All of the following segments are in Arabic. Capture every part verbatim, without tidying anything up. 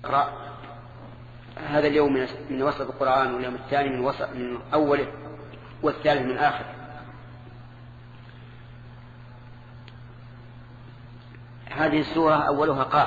اقرأ هذا اليوم من وسط القرآن، واليوم الثاني من وسط من أوله، والثالث من آخره. هذه السورة أولها قاف،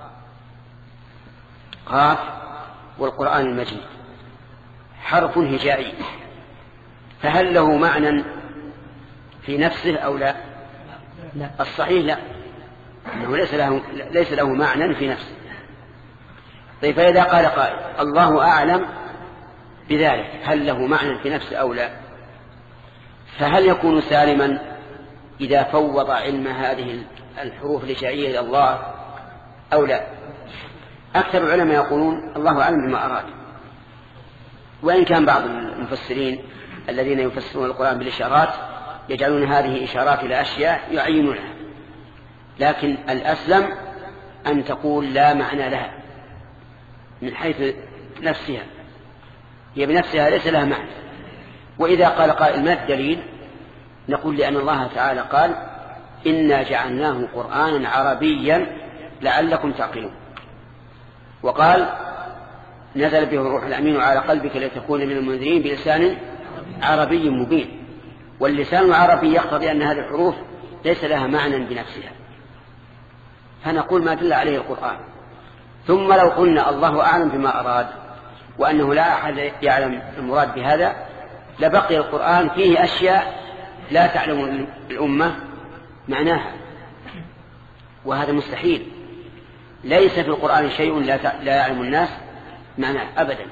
قاف والقرآن المجيد حرف هجائي، فهل له معنى في نفسه أو لا؟ لا. الصحيح لا، إنه ليس له, ليس له معنى في نفسه. طيب فإذا قال قائل الله أعلم بذلك، هل له معنى في نفسه أو لا؟ فهل يكون سالما إذا فوض علم هذه الحروف الهجائية إلى الله أو لا؟ أكثر العلماء يقولون الله أعلم بما أراد، وإن كان بعض المفسرين الذين يفسرون القرآن بالإشارات يجعلون هذه إشارات إلى أشياء يعينونها، لكن الأسلم أن تقول لا معنى لها من حيث نفسها، هي بنفسها ليس لها معنى. وإذا قال قائل ما الدليل؟ نقول لأن الله تعالى قال إنا جعلناه قرآنا عربيا لعلكم تعقلون، وقال نزل به الروح الأمين على قلبك لتكون من المنذرين بلسان عربي مبين. واللسان العربي يقتضي أن هذه الحروف ليس لها معنى بنفسها، فنقول ما دل عليه القرآن. ثم لو قلنا الله أعلم بما أراد وأنه لا أحد يعلم المراد بهذا لبقي القرآن فيه أشياء لا تعلم الأمة معناها، وهذا مستحيل. ليس في القرآن شيء لا يعلم الناس معناه أبدا.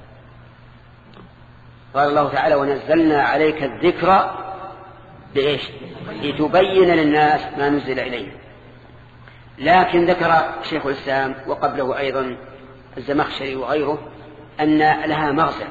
قال الله تعالى ونزلنا عليك الذكر بإيش؟ لتبين للناس ما نزل إليه. لكن ذكر شيخ الإسلام وقبله أيضا الزمخشري وغيره أن لها مغزى،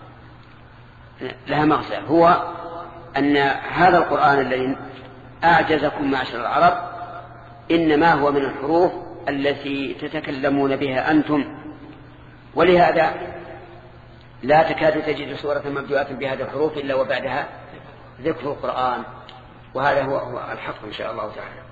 لها مغزى هو أن هذا القرآن الذي أعجزكم معشر العرب إنما هو من الحروف التي تتكلمون بها أنتم، ولهذا لا تكاد تجد سورة مبدوءة بهذه الحروف إلا وبعدها ذكر القرآن، وهذا هو, هو الحق إن شاء الله تعالى.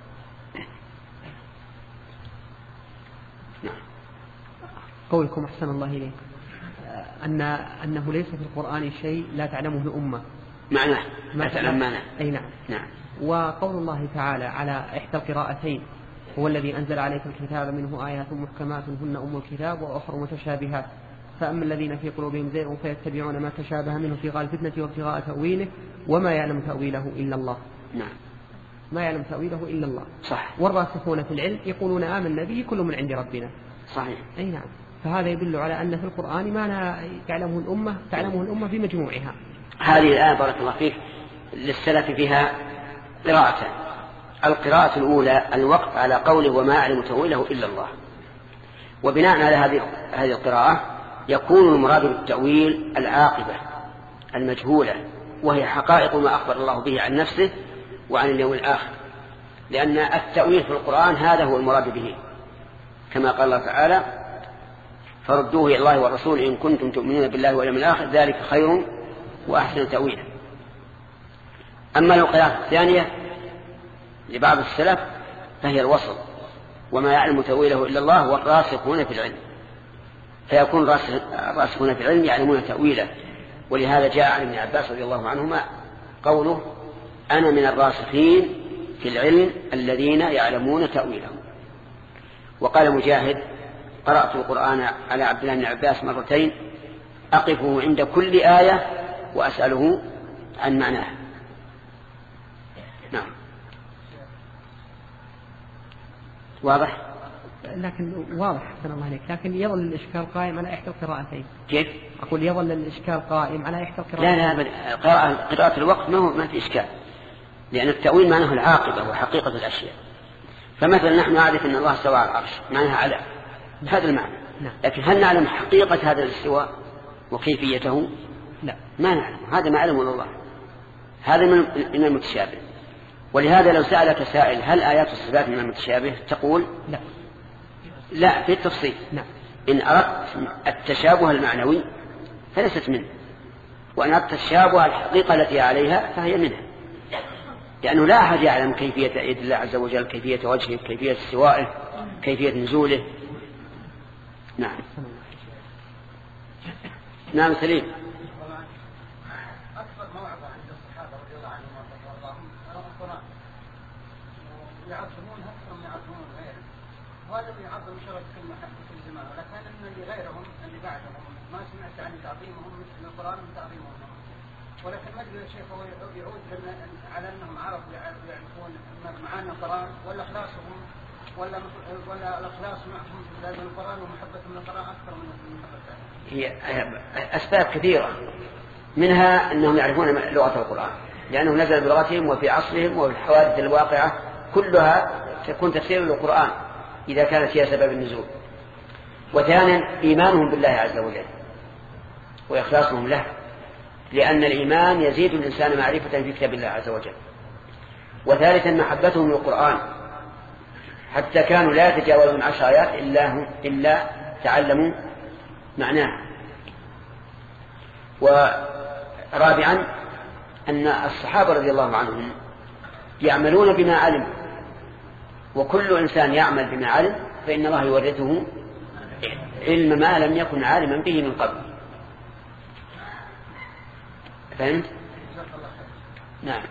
نعم. قولكم أحسن الله إليك أن أنه ليس في القرآن شيء لا تعلمه الأمة معناه ما تعلم معناه. أي نعم. نعم. وقول الله تعالى على إحدى القراءتين هو الذي أنزل عليك الكتاب منه آيات محكمات هن أم الكتاب وأخر متشابهات فأما الذين في قلوبهم زيغ فيتبعون ما تشابه منه ابتغاء الفتنة وابتغاء تأويله وما يعلم تأويله إلا الله. نعم. ما يعلم تأويله إلا الله. صح. والراسخون في العلم يقولون آمنا به كل من عند ربنا. صحيح. أي نعم. فهذا يدل على أن في القرآن ما لا تعلمه الأمة تعلمه الأمة في مجموعها. هذه الآية بارك الله فيك للسلف فيها قراءتان. القراءة الأولى الوقف على قوله وما يعلم تأويله إلا الله، وبناء على هذه هذه القراءة يكون المراد بالتأويل العاقبة المجهولة، وهي حقائق ما أخبر الله به عن نفسه وعن اليوم الآخر، لأن التأويل في القرآن هذا هو المراد به، كما قال الله تعالى فردوه إلى الله والرسول إن كنتم تؤمنون بالله واليوم الآخر ذلك خير وأحسن تأويلا. أما القراءة الثانية لبعض السلف فهي الوصل وما يعلم تأويله إلا الله والراسخون في العلم، فيكون الراسخون في العلم يعلمون تأويله. ولهذا جاء عن ابن عباس رضي الله عنهما قوله أنا من الراسخين في العلم الذين يعلمون تأويله. وقال مجاهد قرأت القرآن على عبد الله بن عباس مرتين أقفه عند كل آية وأسأله عن معناها. نعم. واضح؟ لكن واضح حسن الله عليك، لكن يظل الإشكال قائم على إحدى القراءتين. كيف؟ أقول يظل الإشكال قائم على إحدى القراءتين. لا لا قراءة, قراءة الوقت ما هو ما في إشكال، لأن التأويل معناه العاقبة وحقيقة الأشياء. فمثلا نحن نعرف أن الله استوى على العرش معناها على هذا المعنى، لكن هل نعلم حقيقة هذا الاستواء وكيفيته؟ لا ما نعلم، هذا ما علمه الله، هذا من المتشابه. ولهذا لو سألك سائل هل آيات الصفات من المتشابه تقول لا لا في التفصيل. نعم. إن أردت التشابه المعنوي فليست منه، وإن أردت التشابه الحقيقة التي عليها فهي منها، لأنه لا أحد يعلم كيفية يد الله عز وجل، كيفية وجهه، كيفية استوائه، كيفية نزوله. نعم. نعم سليم. أكثر موعظة عند الصحابة رضي الله عنهم وارضاهم القرآن، ويعظمون أكثر من يعظمون غيرهم، وهذا اللي يعظم شرف كل محل كل زمان، ولكن أن اللي غيرهم اللي بعدهم ما سمعت عن تعظيمهم مثل القرآن من تعظيمهم، ولكن ما أدري يا شيخ هو يعود على أنهم عرفوا يعرفون معاني القرآن ولا إخلاصهم ولا ولا الإخلاص معهم في لازم القرآن ومحبتهم للقرآن أكثر من محبتهم. هي أسباب كثيرة، منها أنهم يعرفون لغة القرآن لأنه نزل بلغتهم وفي عصرهم وفي الحوادث الواقعة كلها تكون تفسير للقرآن إذا كانت هي سبب النزول. وثانيا إيمانهم بالله عز وجل وإخلاصهم له، لأن الإيمان يزيد الإنسان معرفة في كتاب الله عز وجل. وثالثا محبتهم للقرآن، حتى كانوا لا يتجاوزون عشر آيات إلا, إلا تعلموا معناه. ورابعا أن الصحابة رضي الله عنهم يعملون بما علم، وكل إنسان يعمل بما علم فإن الله يورثه علم ما لم يكن عالما به من قبل. فهمت؟ نعم.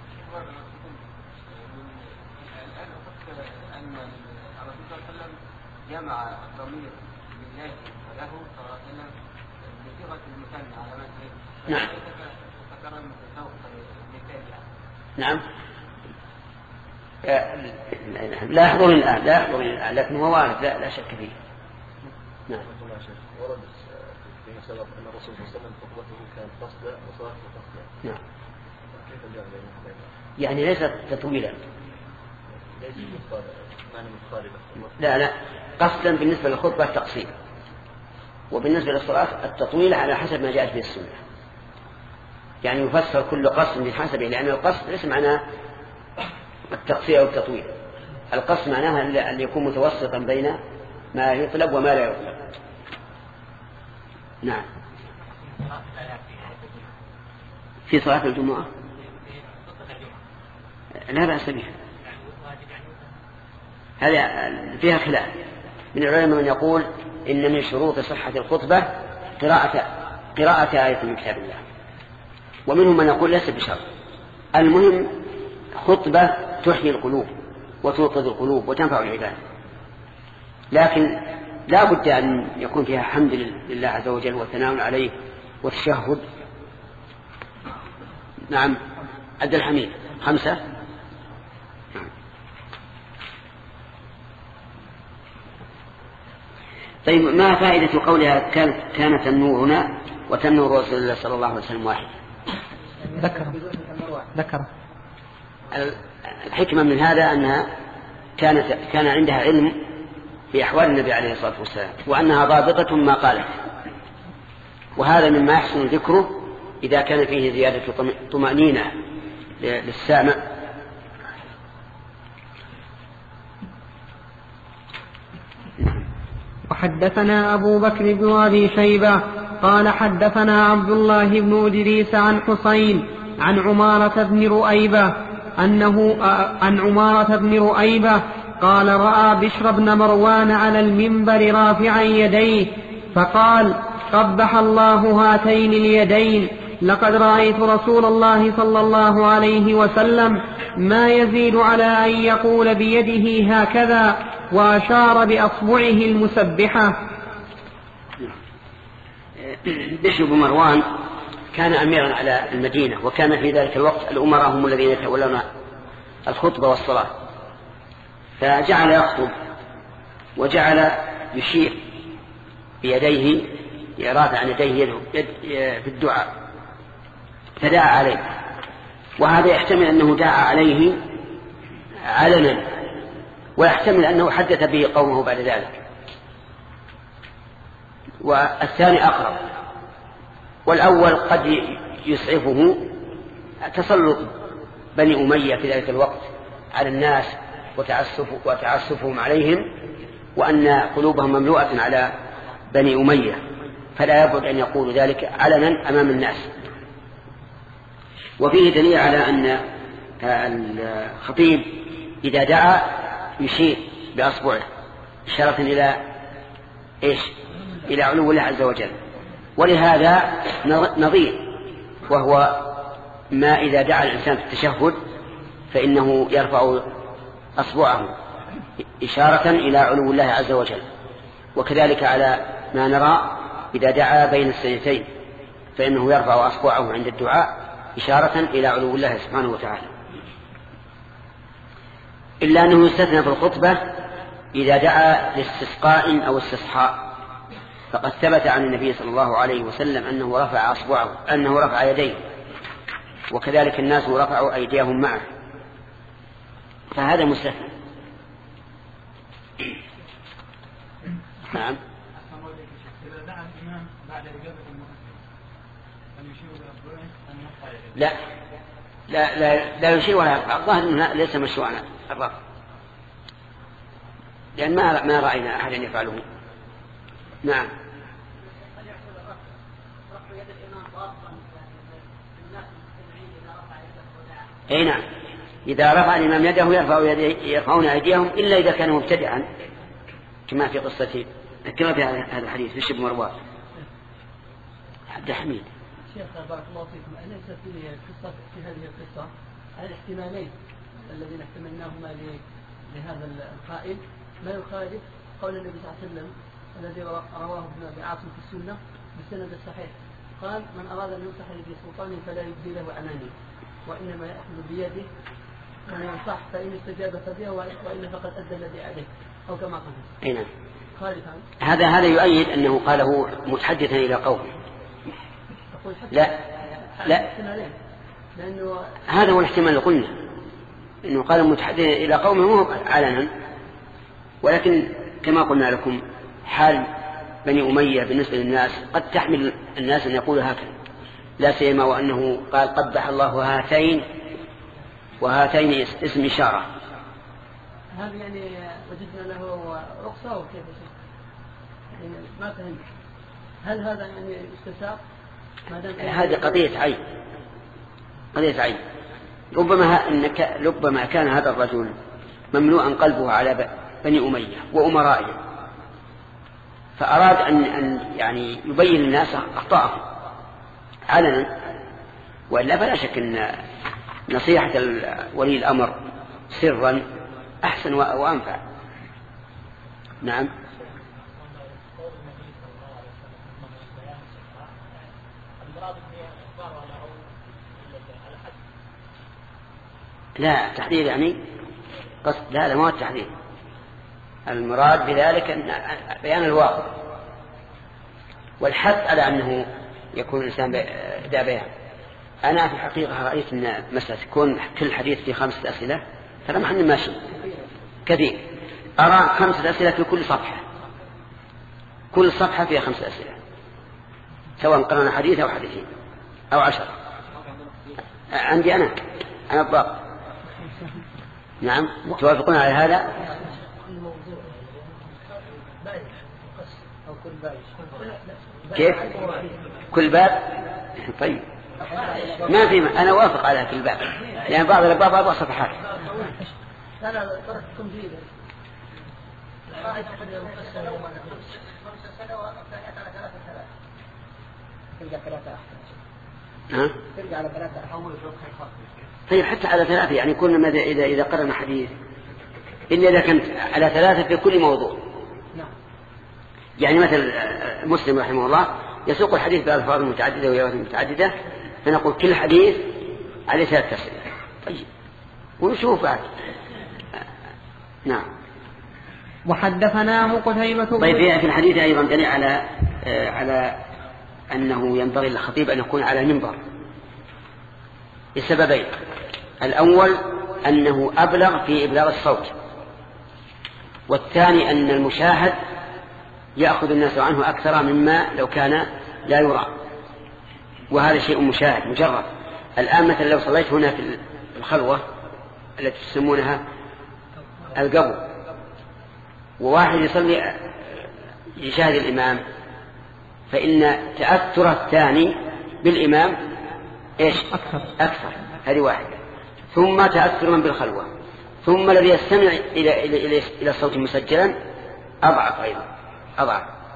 جمع الضمير بالله وله صراحنا بصيغة المثنى على مثل نعم. نعم. لا يحضرني الآن لا يحضرني الآن لكن هو وارد لا, لا شك فيه. نعم. ورد في سبب أن الرسول صلى الله عليه وسلم خطبته كانت قصدا وصلاته قصدا. نعم. كيف الجمع بين يعني ليست تطويلا. ليست معنى مخالفة. لا لا قصدا بالنسبة للخطبة التقصير، وبالنسبة للصلاة التطويل على حسب ما جاءت به السنة. يعني يفسر كل قصد بحسبه، لأن القصد ليس معناه التقصير أو التطويل. القصد معناها أن يكون متوسطا بين ما يطلب وما لا يطلب. نعم. في صلاة الجمعة لا بأس بها، هذا فيها خلاف من العلماء من يقول إن من شروط صحة الخطبة قراءة قراءة آية من كتاب الله، ومنهم من يقول ليس بشرط. المهم خطبة تحيي القلوب وتوقظ القلوب وتنفع العباد، لكن لا بد أن يكون فيها حمد لله عز وجل والثناء عليه والتشهد. نعم. عبد الحميد خمسة. طيب ما فائدة قولها كانت كانت تنورنا وتنور رسول الله صلى الله عليه وسلم واحد؟ ذكر ذكر الحكمة من هذا أنها كانت كان عندها علم بأحوال النبي عليه الصلاة والسلام، وأنها ضابطة ما قالت، وهذا مما يحسن ذكره إذا كان فيه زيادة طمأنينة للسامع. وحدثنا أبو بكر بن أبي شيبة قال حدثنا عبد الله بن إدريس عن حسين عن عمارة بن رؤيبة أنه عن عمارة بن رؤيبة قال رأى بشر بن مروان على المنبر رافعا يديه فقال قبح الله هاتين اليدين، لقد رأيت رسول الله صلى الله عليه وسلم ما يزيد على أن يقول بيده هكذا، وأشار بأصبعه المسبحة. بشر بن مروان كان أميرا على المدينة، وكان في ذلك الوقت الأمراء هم الذين يتولون الخطبة والصلاة، فجعل يخطب وجعل يشير بيديه رافعا عن يديه يد في الدعاء، فدعا عليه، وهذا يحتمل أنه دعا عليه علنا، ويحتمل أنه حدث به قومه بعد ذلك، والثاني أقرب. والأول قد يسعفه تسلط بني أمية في ذلك الوقت على الناس وتعسف وتعسفهم عليهم، وأن قلوبهم مملوءة على بني أمية، فلا يبعد أن يقول ذلك علنا أمام الناس. وفيه دليل على أن الخطيب إذا دعا يشير بأصبعه إشارة إلى إيش إلى علو الله عز وجل. ولهذا نظير، وهو ما إذا دعا الإنسان في التشهد فإنه يرفع أصبعه إشارة إلى علو الله عز وجل. وكذلك على ما نرى إذا دعا بين السجدتين فإنه يرفع أصبعه عند الدعاء إشارة إلى علو الله سبحانه وتعالى، إلا أنه يستثنى في الخطبة إذا دعا لاستسقاء أو استصحاء، فقد ثبت عن النبي صلى الله عليه وسلم أنه رفع أصبعه أنه رفع يديه، وكذلك الناس رفعوا أيديهم معه، فهذا مستثنى. نعم. لا لا لا, لا يشير ولا يرفع، الظاهر أنه ليس مشروعا الرفع، لأن ما ما رأينا أحدا يفعله. نعم. أي نعم، إذا رفع الإمام يده يرفع يرفعون أيديهم إلا إذا كان مبتدعا، كما في قصة كما في هذا الحديث في شبه مروان. عبد الحميد. شيخ بارك الله فيكم، أليس في القصة في هذه القصة الاحتمالين الذين احتملناهما لهذا القائل ما يخالف قول النبي صلى الله عليه وسلم الذي رواه ابن أبي عاصم في السنة بالسند الصحيح، قال من أراد أن ينصح لذي سلطان فلا يبدي له عناني، وإنما يأخذ بيده ومن ينصح فإن استجاب فبه وإن فقد أدى الذي عليه، أو كما قال. أي نعم. هذا هذا يؤيد أنه قاله متحدثا إلى قومه. لا لا هذا هو الاحتمال اللي قلنا، انه قال متحدثا الى قومه مو علنا، ولكن كما قلنا لكم حال بني أمية بالنسبة للناس قد تحمل الناس ان يقولوا هكذا، لا سيما وانه قال قبح الله هاتين، وهاتين اسم اشاره. هل يعني وجدنا له رخصه وكيف يعني ما فهمت، هل هذا يعني استساق؟ هذه قضية عين، قضية عين. ربما إنك ربما كان هذا الرجل مملوءا قلبه على بني أمية وأمرائهم، فأراد أن أن يعني يبين للناس أخطاءهم علنا، وإلا فلا شك أن نصيحة ولي الأمر سرا أحسن وأنفع. نعم. لا تحذير يعني قصد، لا لا ما هو التحذير، المراد بذلك بيان الواقع والحث على أنه يكون الإنسان ذا بيان. أنا في الحقيقة رأيت أن مسألة تكون كل حديث في خمسة أسئلة فلا محن ماشي كثير، أرى خمسة أسئلة في كل صفحة، كل صفحة فيها خمسة أسئلة سواء قرأنا حديث أو حديثين أو عشرة. عندي أنا أنا الضابط. نعم. توافقون على هذا؟ كيف كل باب؟ طيب ما في ما. أنا وافق على كل باب، لأن يعني بعض الأبواب أربع صفحات. لا لا تركتكم جيدا. ها؟ ترجع على ثلاثة. طيب حتى على ثلاثة يعني كل ما إذا إذا قرأنا حديث إلا إذا كانت على ثلاثة في كل موضوع. يعني مثل مسلم رحمه الله يسوق الحديث بألفاظ متعددة وروايات متعددة، فنقول كل حديث عليه ثلاثة أسئلة. طيب ونشوف بعد. نعم. وحدثناه قتيبة. طيب في الحديث أيضا دليل على على أنه ينبغي للخطيب أن يكون على المنبر لسببين. الأول أنه أبلغ في إبلاغ الصوت، والثاني أن المشاهد يأخذ الناس عنه أكثر مما لو كان لا يرى، وهذا شيء مشاهد مجرد. الآن مثلا لو صليت هنا في الخلوة التي تسمونها القبو، وواحد يصلي يشاهد الإمام، فإن تأثر الثاني بالإمام إيش أكثر, أكثر. هذه واحدة. ثم تأثر من بالخلوة، ثم الذي يستمع إلى, إلى, إلى, إلى الصوت مسجلا أضعف أيضا أضعف.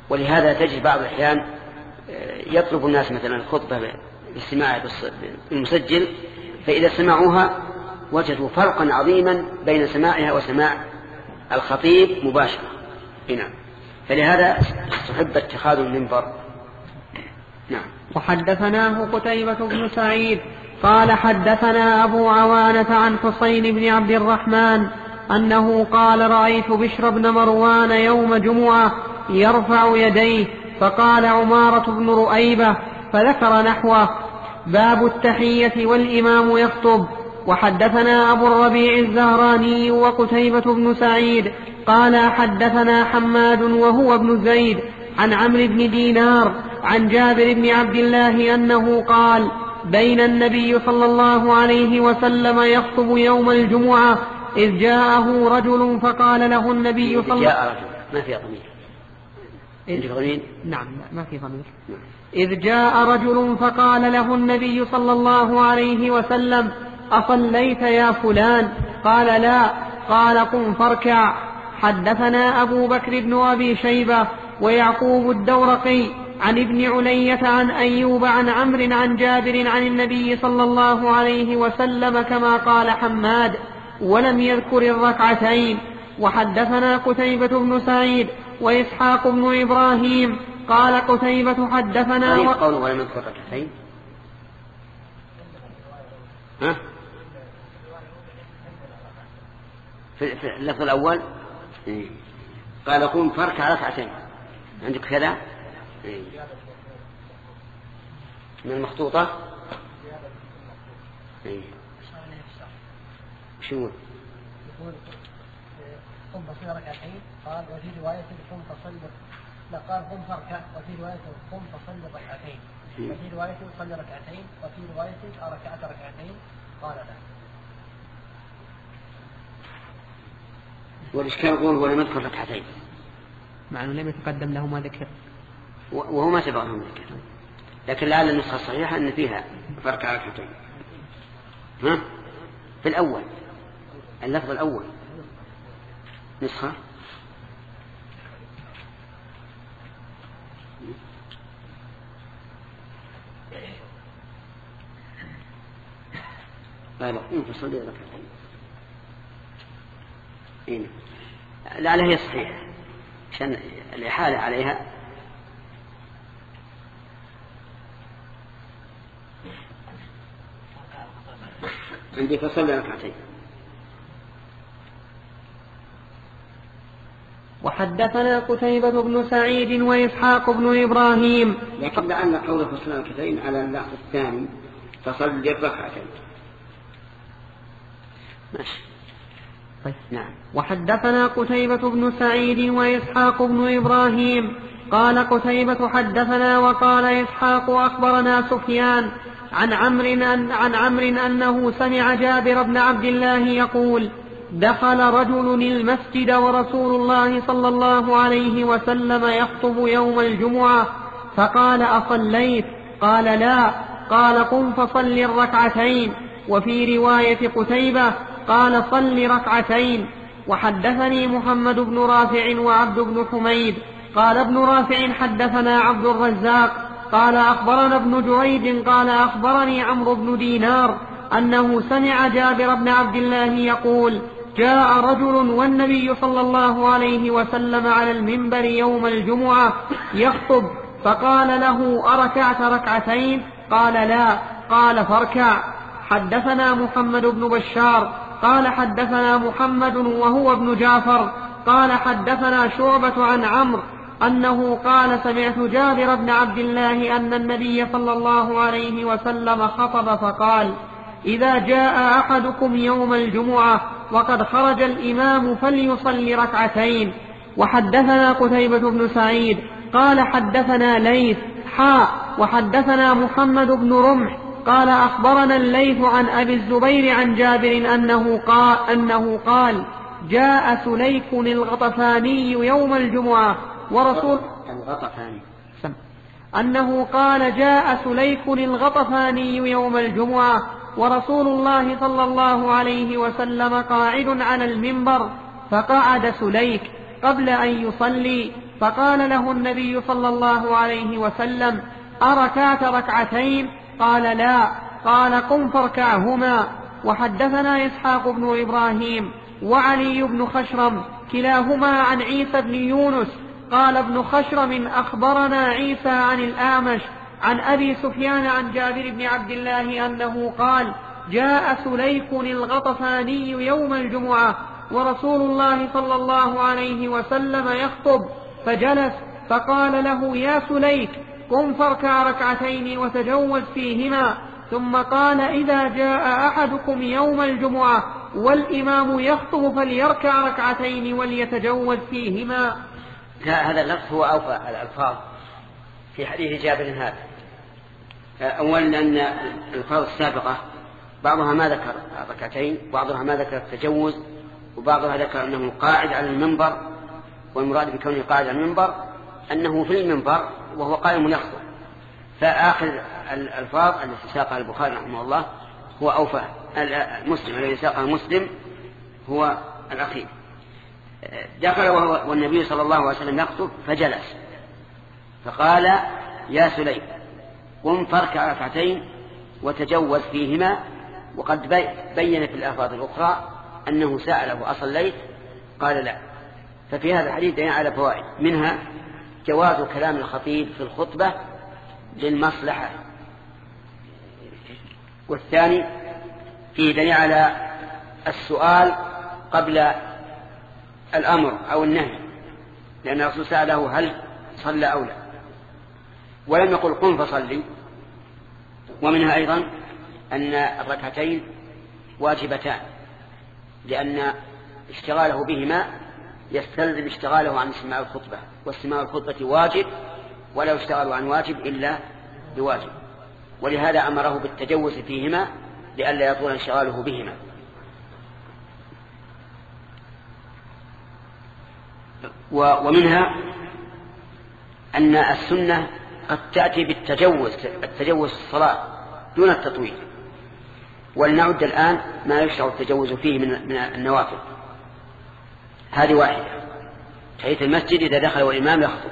ولهذا تجد بعض الأحيان يطلب الناس مثلا الخطبة باستماع بالمسجل، فإذا سمعوها وجدوا فرقا عظيما بين سماعها وسماع الخطيب مباشرة. نعم. فلهذا استحب اتخاذ المنبر. نعم. وحدثناه قتيبة بن سعيد قال حدثنا أبو عوانة عن حسين بن عبد الرحمن أنه قال رأيت بشر بن مروان يوم جمعة يرفع يديه فقال عمارة بن رؤيبة فذكر نحوه. باب التحية والإمام يخطب. وحدثنا أبو الربيع الزهراني وقتيبة بن سعيد قال حدثنا حماد وهو ابن زيد عن عمرو بن دينار عن جابر بن عبد الله أنه قال بين النبي صلى الله عليه وسلم يخطب يوم الجمعة إذ جاءه رجل فقال له النبي صلى الله عليه وسلم ما في ضمير. إذ... نعم ما في ضمير. إذ جاء رجل فقال له النبي صلى الله عليه وسلم أصليت يا فلان؟ قال لا. قال قم فاركع. حدثنا أبو بكر بن أبي شيبة ويعقوب الدورقي عن ابن علية عن أيوب عن عمرو عن جابر عن النبي صلى الله عليه وسلم كما قال حماد ولم يذكر الركعتين. وحدثنا قتيبة بن سعيد وإسحاق بن إبراهيم قال قتيبة حدثنا و... قوله ولم يذكر الركعتين ها؟ في اللفظ الأول إيه. قال قم فاركع ركعتين. عندك كذا إيه. من المخطوطة إيه. شو يقول قم فصل ركعتين قال وفي رواية قم فصل لا قال قم فاركع وفي رواية قم فصل ركعتين وفي رواية صل ركعتين وفي رواية ركعت ركعتين قال لا. والإشكال يقول ولم يذكر ركعتين مع أنه لم يتقدم له ما ذكر وهو ما سبق لهم ذكر، لكن لعل النسخة الصحيحة أن فيها فرق ركعتين. ها في الأول اللفظ الأول نسخة قال قم فصلي ركعتين. إيه. لعل هي صحيحة عشان الإحالة عليها. عندي فصلي ركعتين. وحدثنا قتيبة بن سعيد وإسحاق بن إبراهيم. لكن لعل قول فصل ركعتين على اللحظة الثاني فصل الركعتين. ماشي. طيب. نعم. وحدثنا قتيبة بن سعيد وإسحاق بن إبراهيم قال قتيبة حدثنا وقال إسحاق أخبرنا سفيان عن عمرو أن عن عمرو أنه سمع جابر بن عبد الله يقول دخل رجل المسجد ورسول الله صلى الله عليه وسلم يخطب يوم الجمعة فقال أصليت؟ قال لا. قال قم فصل الركعتين. وفي رواية قتيبة قال صل ركعتين. وحدثني محمد بن رافع وعبد بن حميد قال ابن رافع حدثنا عبد الرزاق قال أخبرنا ابن جريج قال أخبرني عمرو بن دينار أنه سمع جابر بن عبد الله يقول جاء رجل والنبي صلى الله عليه وسلم على المنبر يوم الجمعة يخطب فقال له أركعت ركعتين؟ قال لا. قال فاركع. حدثنا محمد بن بشار قال حدثنا محمد وهو ابن جعفر قال حدثنا شعبة عن عمرو أنه قال سمعت جابر بن عبد الله أن النبي صلى الله عليه وسلم خطب فقال إذا جاء أحدكم يوم الجمعة وقد خرج الإمام فليصلي ركعتين. وحدثنا قتيبة بن سعيد قال حدثنا ليث حاء وحدثنا محمد بن رمح قال أخبرنا الليث عن أبي الزبير عن جابر أنه قال, أنه قال جاء سليك الغطفاني يوم الجمعة ورسول الغطفاني أنه قال جاء سليك الغطفاني يوم الجمعة ورسول الله صلى الله عليه وسلم قاعد على المنبر فقعد سليك قبل أن يصلي فقال له النبي صلى الله عليه وسلم: أركعت ركعتين؟ قال: لا. قال: قم فاركعهما. وحدثنا إسحاق بن إبراهيم وعلي بن خشرم كلاهما عن عيسى بن يونس قال ابن خشرم: أخبرنا عيسى عن الأعمش عن أبي سفيان عن جابر بن عبد الله أنه قال: جاء سليك الغطفاني يوم الجمعة ورسول الله صلى الله عليه وسلم يخطب، فجلس فقال له: يا سليك، قم فاركع ركعتين وتجوز فيهما. ثم قال: إذا جاء أحدكم يوم الجمعة والإمام يخطب فليركع ركعتين وليتجوز فيهما. هذا اللفظ هو أوفى الألفاظ في حديث جابر هذا. أولا أن الألفاظ السابقة بعضها ما ذكر ركعتين، بعضها ما ذكر التجوز، وبعضها ذكر أنه قاعد على المنبر، والمراد بكونه قاعد على المنبر أنه في المنبر وهو قائم يخطب. فآخر الألفاظ التي ساقها البخاري رحمه الله هو أوفى. المسلم الذي ساقها مسلم هو الأخير. دخل وهو والنبي صلى الله عليه وسلم يخطب فجلس فقال: يا سليم، قم فاركع ركعتين وتجوز فيهما. وقد بين في الألفاظ الأخرى أنه سأله: أصليت؟ قال: لا. ففي هذا الحديث دليل على فوائد، منها جواز كلام الخطيب في الخطبة للمصلحة، والثاني فيه دليل على السؤال قبل الأمر أو النهي، لأن الرسول سأله: هل صلى أو لا؟ ولم يقل: قم فصلي. ومنها أيضا أن الركعتين واجبتان، لأن اشتغاله بهما يستلزم اشتغاله عن استماع الخطبة، واستماع الخطبة واجب ولا يشتغل عن واجب إلا بواجب، ولهذا أمره بالتجوز فيهما لئلا يطول انشغاله بهما. ومنها أن السنة قد تأتي بالتجوز التجوز في الصلاة دون التطويل. ولنعد الآن ما يشرع التجوز فيه من النوافل. هذه واحدة: تحية المسجد إذا دخل والإمام يخطب.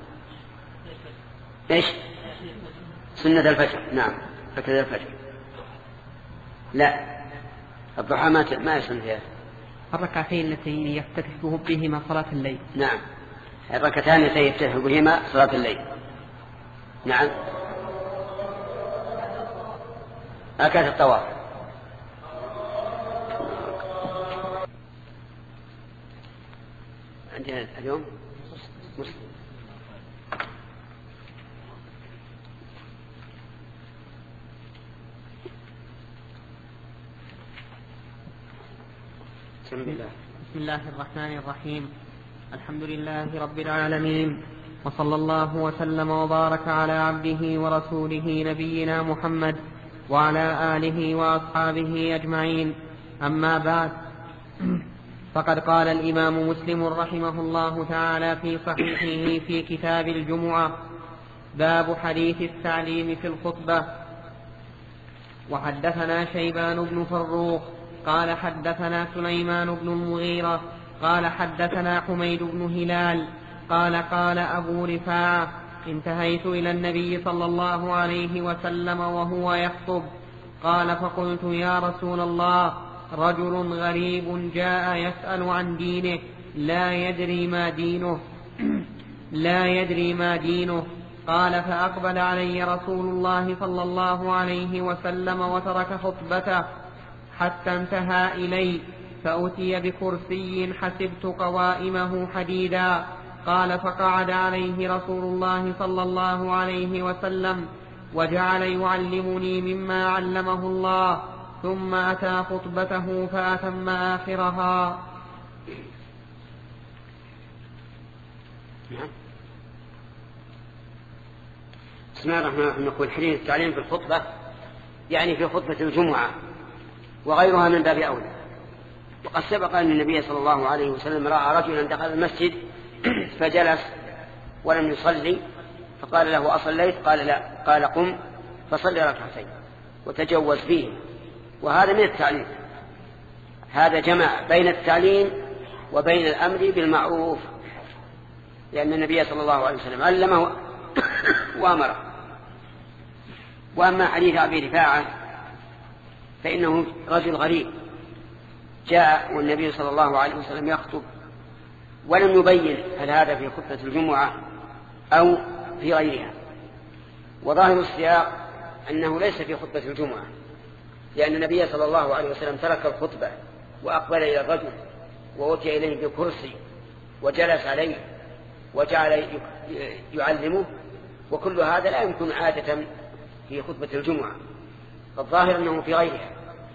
إيش؟ سنة الفجر. نعم، ركعة الفجر. لا، الضحى ما ما يسن فيها. الركعتين التي يفتتح بهما صلاة الليل. نعم، الركعتان التي يفتتح بهما صلاة الليل. نعم، ركعة الطواف. عندنا اليوم مسلم. بسم الله. بسم الله الرحمن الرحيم. الحمد لله رب العالمين، وصلى الله وسلم وبارك على عبده ورسوله نبينا محمد وعلى آله وأصحابه أجمعين. أما بعد، فقد قال الإمام مسلم رحمه الله تعالى في صحيحه في كتاب الجمعة: باب حديث التعليم في الخطبة. وحدثنا شيبان بن فروخ قال حدثنا سليمان بن المغيرة قال حدثنا حميد بن هلال قال قال أبو رفاعة: انتهيت إلى النبي صلى الله عليه وسلم وهو يخطب، قال: فقلت: يا رسول الله، رجل غريب جاء يسأل عن دينه لا يدري ما دينه لا يدري ما دينه قال: فأقبل علي رسول الله صلى الله عليه وسلم وترك خطبته حتى انتهى إلي، فأتي بكرسي حسبت قوائمه حديدا. قال: فقعد عليه رسول الله صلى الله عليه وسلم وجعل يعلمني مما علمه الله، ثم أتى خطبته فأتم آخرها. بسم الله الرحمن الرحيم. نقول حديث التعليم في الخطبة يعني في خطبة الجمعة وغيرها من باب أولى. وقد سبق أن النبي صلى الله عليه وسلم رأى رجلا دخل المسجد فجلس ولم يصلي، فقال له: أصليت؟ قال: لا. قال: قم فصلي ركعتين وتجوز فيه. وهذا من التعليم، هذا جمع بين التعليم وبين الأمر بالمعروف، لأن النبي صلى الله عليه وسلم علمه وأمره. وأما حديث أبي رفاعة فإنه رجل غريب جاء والنبي صلى الله عليه وسلم يخطب ولم يبين هل هذا في خطبة الجمعة أو في غيرها. وظاهر السياق أنه ليس في خطبة الجمعة، لأن النبي صلى الله عليه وسلم ترك الخطبة وأقبل إلى الرجل وأتي إليه بكرسي وجلس عليه وجعل يعلمه، وكل هذا لا يمكن عادة في خطبة الجمعة، فالظاهر أنه في غيرها.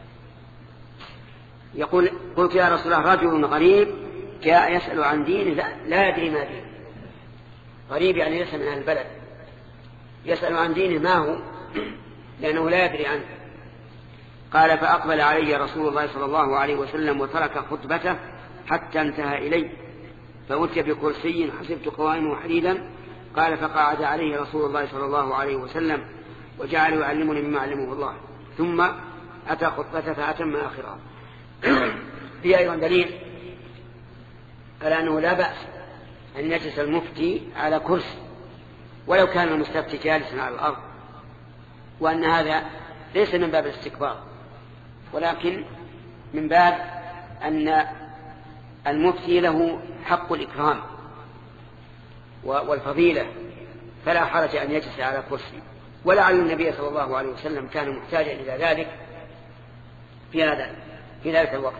يقول قلت يا رسول الله رجل غريب جاء يسأل عن دينه لا, لا يدري ما دينه. غريب يعني ليس من أهل البلد، يسأل عن دينه ما هو لأنه لا يدري عنه. قال فأقبل علي رسول الله صلى الله عليه وسلم وترك خطبته حتى انتهى إلي، فأتي بكرسي حسبت قوائمه حديدا. قال فقعد عليه رسول الله صلى الله عليه وسلم وجعل يعلمني مما علمه الله، ثم أتى خطبته فأتم آخرها. في أيضا دليل على أنه لا بأس أن يجلس المفتي على كرسي ولو كان المستفتي جالسا على الأرض، وأن هذا ليس من باب الاستكبار ولكن من باب أن المفتي له حق الإكرام والفضيلة، فلا حرج أن يجلس على كرسي. ولعل النبي صلى الله عليه وسلم كان محتاجا إلى ذلك في هذا في ذلك الوقت.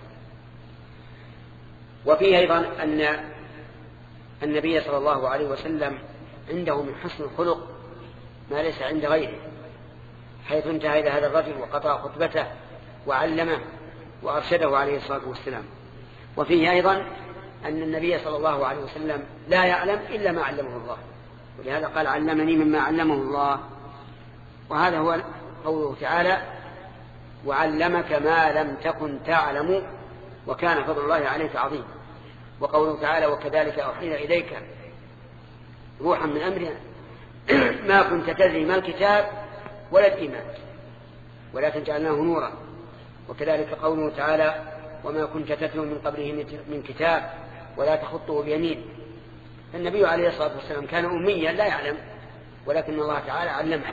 وفيه أيضا أن النبي صلى الله عليه وسلم عنده من حسن الخلق ما ليس عند غيره، حيث انتهى إلى هذا الرجل وقطع خطبته وعلمه وأرشده عليه الصلاة والسلام. وفيه أيضا أن النبي صلى الله عليه وسلم لا يعلم إلا ما علمه الله، ولهذا قال علمني مما علمه الله. وهذا هو قوله تعالى وعلمك ما لم تكن تعلم وكان فضل الله عليك عظيم. وقوله تعالى وكذلك أوحينا إليك روحا من أمرنا ما كنت تدري ما الكتاب ولا الإيمان ولكن جعلناه نورا. وكذلك قوله تعالى وما كنت تتلو من قبله من كتاب ولا تخطه بيمين. النبي عليه الصلاة والسلام كان أميا لا يعلم، ولكن الله تعالى علمه.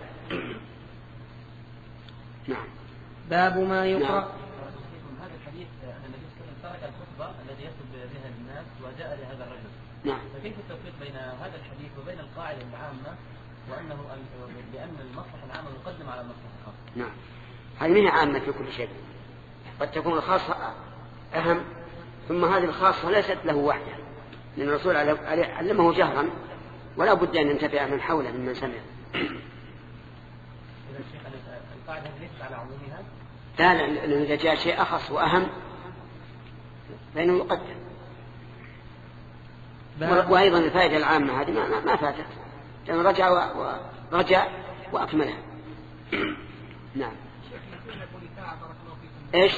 نعم. باب ما يقرأ. نعم. هذا الحديث أن النبي صلى الله عليه وسلم ترك الخطبة الذي يخطب بها الناس وجاء لهذا الرجل. نعم. فكيف التوفيق بين هذا الحديث وبين القاعدة العامة وأنه بأن المصلحة العامة يقدم على المصلحة الخاصة؟ نعم. هذه منها عامة في كل شيء، قد تكون الخاصة أهم، ثم هذه الخاصة ليست له وحده، لأن الرسول علمه جهرا ولا بد أن ينتفع من حوله ممن سمع. القاعدة ليست على عمومها؟ لا، لأنه إذا جاء شيء أخص وأهم فإنه يقدم. وأيضا الفائدة العامة هذه ما, ما فاتت، لأنه رجع ورجع وأكملها. نعم. إيش؟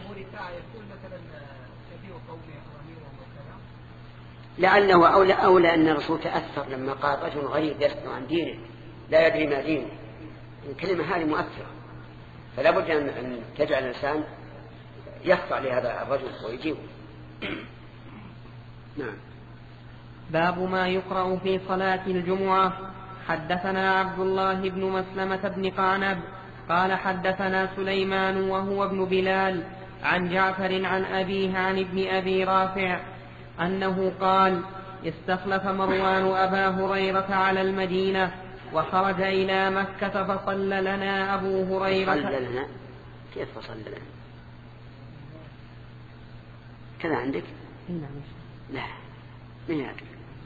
لعله أولى, أولى أن الرسول تأثر لما قال رجل غريب يسأل عن دينه لا يدري ما دينه. الكلمة هذه مؤثرة، فلا بد أن تجعل الإنسان يخضع لهذا الرجل ويجيبه. نعم. باب ما يقرأ في صلاة الجمعة. حدثنا عبد الله بن مسلمة بن قعنب قال حدثنا سليمان وهو ابن بلال عن جعفر عن أبيه عن ابن أبي رافع أنه قال استخلف مروان أبا هريرة على المدينة وخرج إلى مكة فصلى لنا أبو هريرة. فصلى لنا؟ كيف فصلى لنا؟ كذا عندك؟ لا من هذا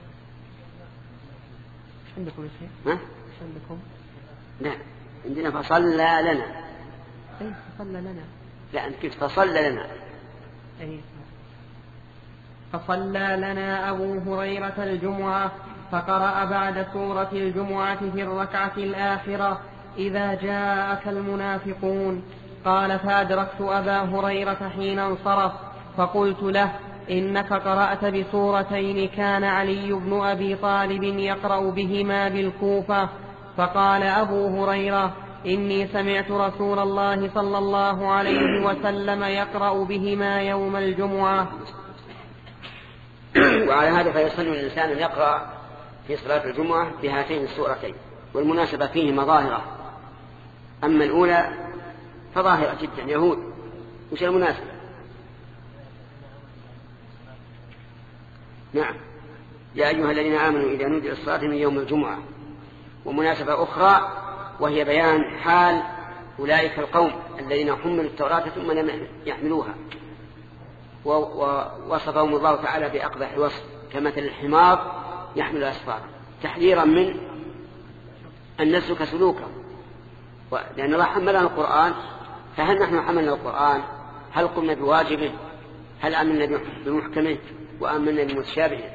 عندكم شيء؟ ها؟ ايش عندكم؟ لا عندنا فصلى لنا. اي فصلى لنا. لا أنت كيف فصلى لنا؟ اي فصلى لنا أبو هريرة الجمعة فقرأ بعد سورة الجمعة في الركعة الآخرة إذا جاءك المنافقون. قال فأدركت أبا هريرة حين انصرف فقلت له إنك قرأت بسورتين كان علي بن أبي طالب يقرأ بهما بالكوفة. فقال أبو هريرة إني سمعت رسول الله صلى الله عليه وسلم يقرأ بهما يوم الجمعة. وعلى هذا فيصل الإنسان أن يقرأ في صلاة الجمعة بهاتين السورتين، والمناسبة فيهما ظاهرة. أما الأولى فظاهرة جدا، يهود، وش المناسبة؟ نعم، يا أيها الذين آمنوا إذا نودي للصلاة من يوم الجمعة. ومناسبة أخرى وهي بيان حال أولئك القوم الذين حملوا التوراة ثم لم يحملوها، ووصفهم الله تعالى بأقبح الوصف كمثل الحمار يحمل أسفارا، تحذيرا من أن نسلك سلوكه، لأن الله حملنا القرآن. فهل نحن حملنا القرآن؟ هل قمنا بواجبه؟ هل آمنا بمحكمه وآمنا بمتشابهه؟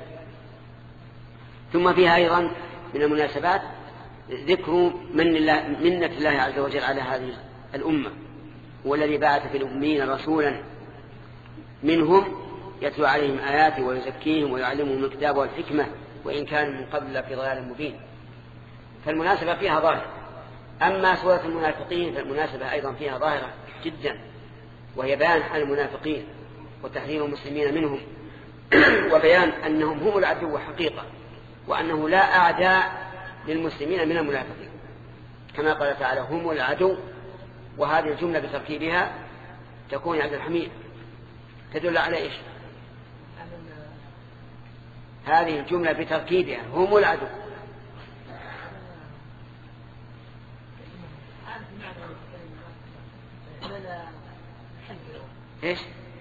ثم فيها أيضا من المناسبات ذكر من الله منة الله عز وجل على هذه الأمة، والذي بعث في الأمين رسولا منهم يتلو عليهم آياته ويزكيهم ويعلمهم الكتاب والحكمة وإن كانوا من قبل في ضلال مبين. فالمناسبة فيها ظاهرة. أما سورة المنافقين فالمناسبة أيضا فيها ظاهرة جدا، وهي بيان حال المنافقين وتحذير المسلمين منهم وبيان أنهم هم العدو حقيقة، وأنه لا أعداء للمسلمين من المنافقين، كما قال تعالى هم العدو. وهذه الجملة بتركيبها تكون عبد الحميد تدل على إيش؟ هذه الجملة بتركيبها هم العدو إيش؟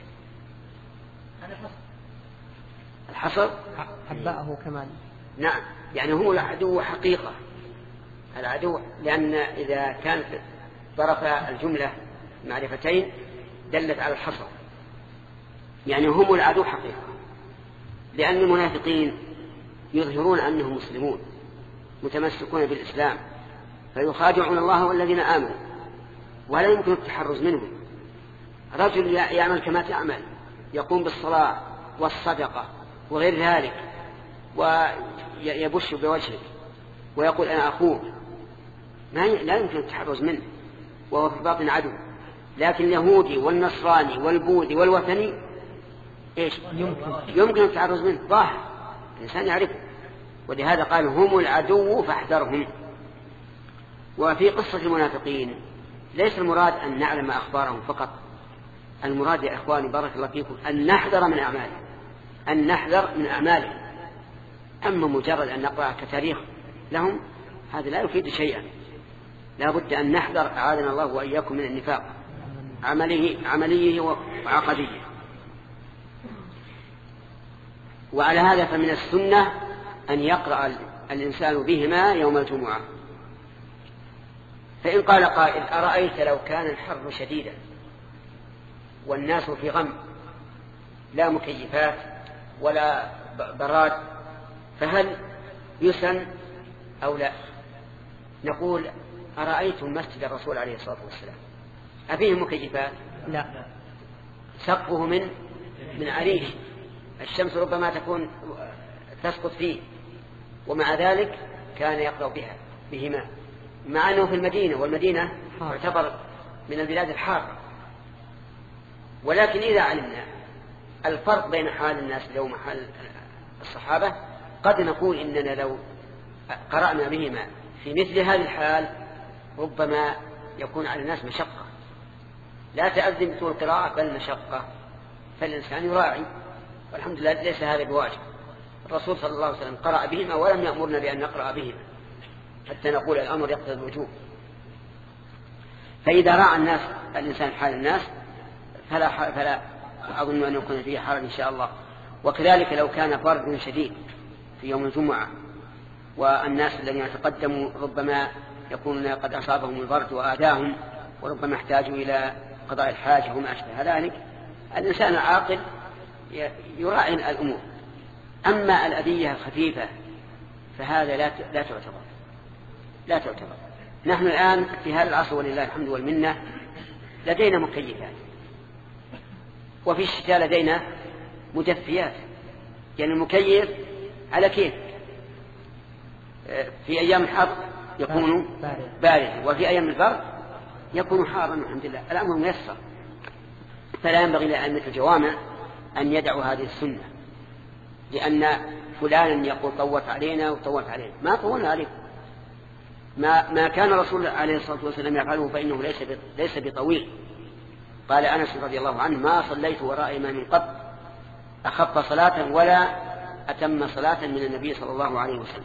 الحصر حباءه كمان. نعم، يعني هم العدو حقيقة، العدو، لأن إذا كانت طرف الجملة معرفتين دلت على الحصر، يعني هم العدو حقيقة، لأن المنافقين يظهرون أنهم مسلمون متمسكون بالإسلام فيخادعون الله والذين آمنوا، ولا يمكن التحرز منهم. رجل يعمل كما تعمل، يقوم بالصلاة والصدقة وغير ذلك ويبش بوجهه ويقول أنا أخوه، ما لا يمكن التحرز منه وهو في باطن عدو. لكن اليهودي والنصراني والبوذي والوثني إيش؟ يمكن, يمكن التحرز منه، ظاهر الإنسان يعرفه. ولهذا قال هم العدو فاحذرهم. وفي قصة المنافقين ليس المراد أن نعلم أخبارهم فقط، المراد يا إخواني بارك الله فيكم أن نحذر من أعمالهم، أن نحذر من أعمالهم. أما مجرد أن نقرأ كتاريخ لهم هذا لا يفيد شيئا، لا بد أن نحذر أعاذنا الله وإياكم من النفاق عمليه, عمليه وعقديه. وعلى هذا فمن السنة أن يقرأ الإنسان بهما يوم الجمعة. فإن قال قائل أرأيت لو كان الحر شديدا والناس في غم لا مكيفات ولا براد فهل يسن أو لا؟ نقول أرأيتم مسجد الرسول عليه الصلاة والسلام أفيه مكيفات؟ لا. سقفه من من عريش، الشمس ربما تكون تسقط فيه، ومع ذلك كان يقرأ بها بهما، مع أنه في المدينة، والمدينة تعتبر من البلاد الحارة. ولكن إذا علمنا الفرق بين حال الناس اليوم وحال الصحابة قد نقول إننا لو قرأنا بهما في مثل هذه الحال ربما يكون على الناس مشقة، لا تأذن طول القراءة بل مشقة، فالإنسان يراعي. والحمد لله ليس هذا بواجب. الرسول صلى الله عليه وسلم قرأ بهما ولم يأمرنا بأن نقرأ بهما حتى نقول الأمر يقتضي الوجوب. فإذا راعى الناس الإنسان حال الناس فلا, فلا أظن أن يكون فيه حرج إن شاء الله. وكذلك لو كان برد شديد في يوم الجمعة والناس الذين يتقدموا ربما يكونون قد أصابهم البرد وآذاهم وربما احتاجوا إلى قضاء الحاجة وما أشبه ذلك، الإنسان العاقل يراعي الأمور. أما الأذية الخفيفة فهذا لا لا تعتبر لا تعتبر. نحن الآن في هذا العصر ولله الحمد والمنة لدينا مكيفات، وفي الشتاء لدينا مدفيات، يعني المكيف على كيف. في أيام الحر يكون بارد وفي أيام البرد يكون حارا، الحمد لله الأمر ميسر. فلا ينبغي لأئمة الجوامع أن يدعوا هذه السنة، لأن فلانا يقول طوت علينا وطوت علينا. ما طولنا عليكم، ما ما كان الرسول عليه الصلاة والسلام يفعله فإنه ليس ليس بطويل. قال أنس رضي الله عنه: ما صليت وراء إمام قط أخف صلاة ولا أتم صلاة من النبي صلى الله عليه وسلم.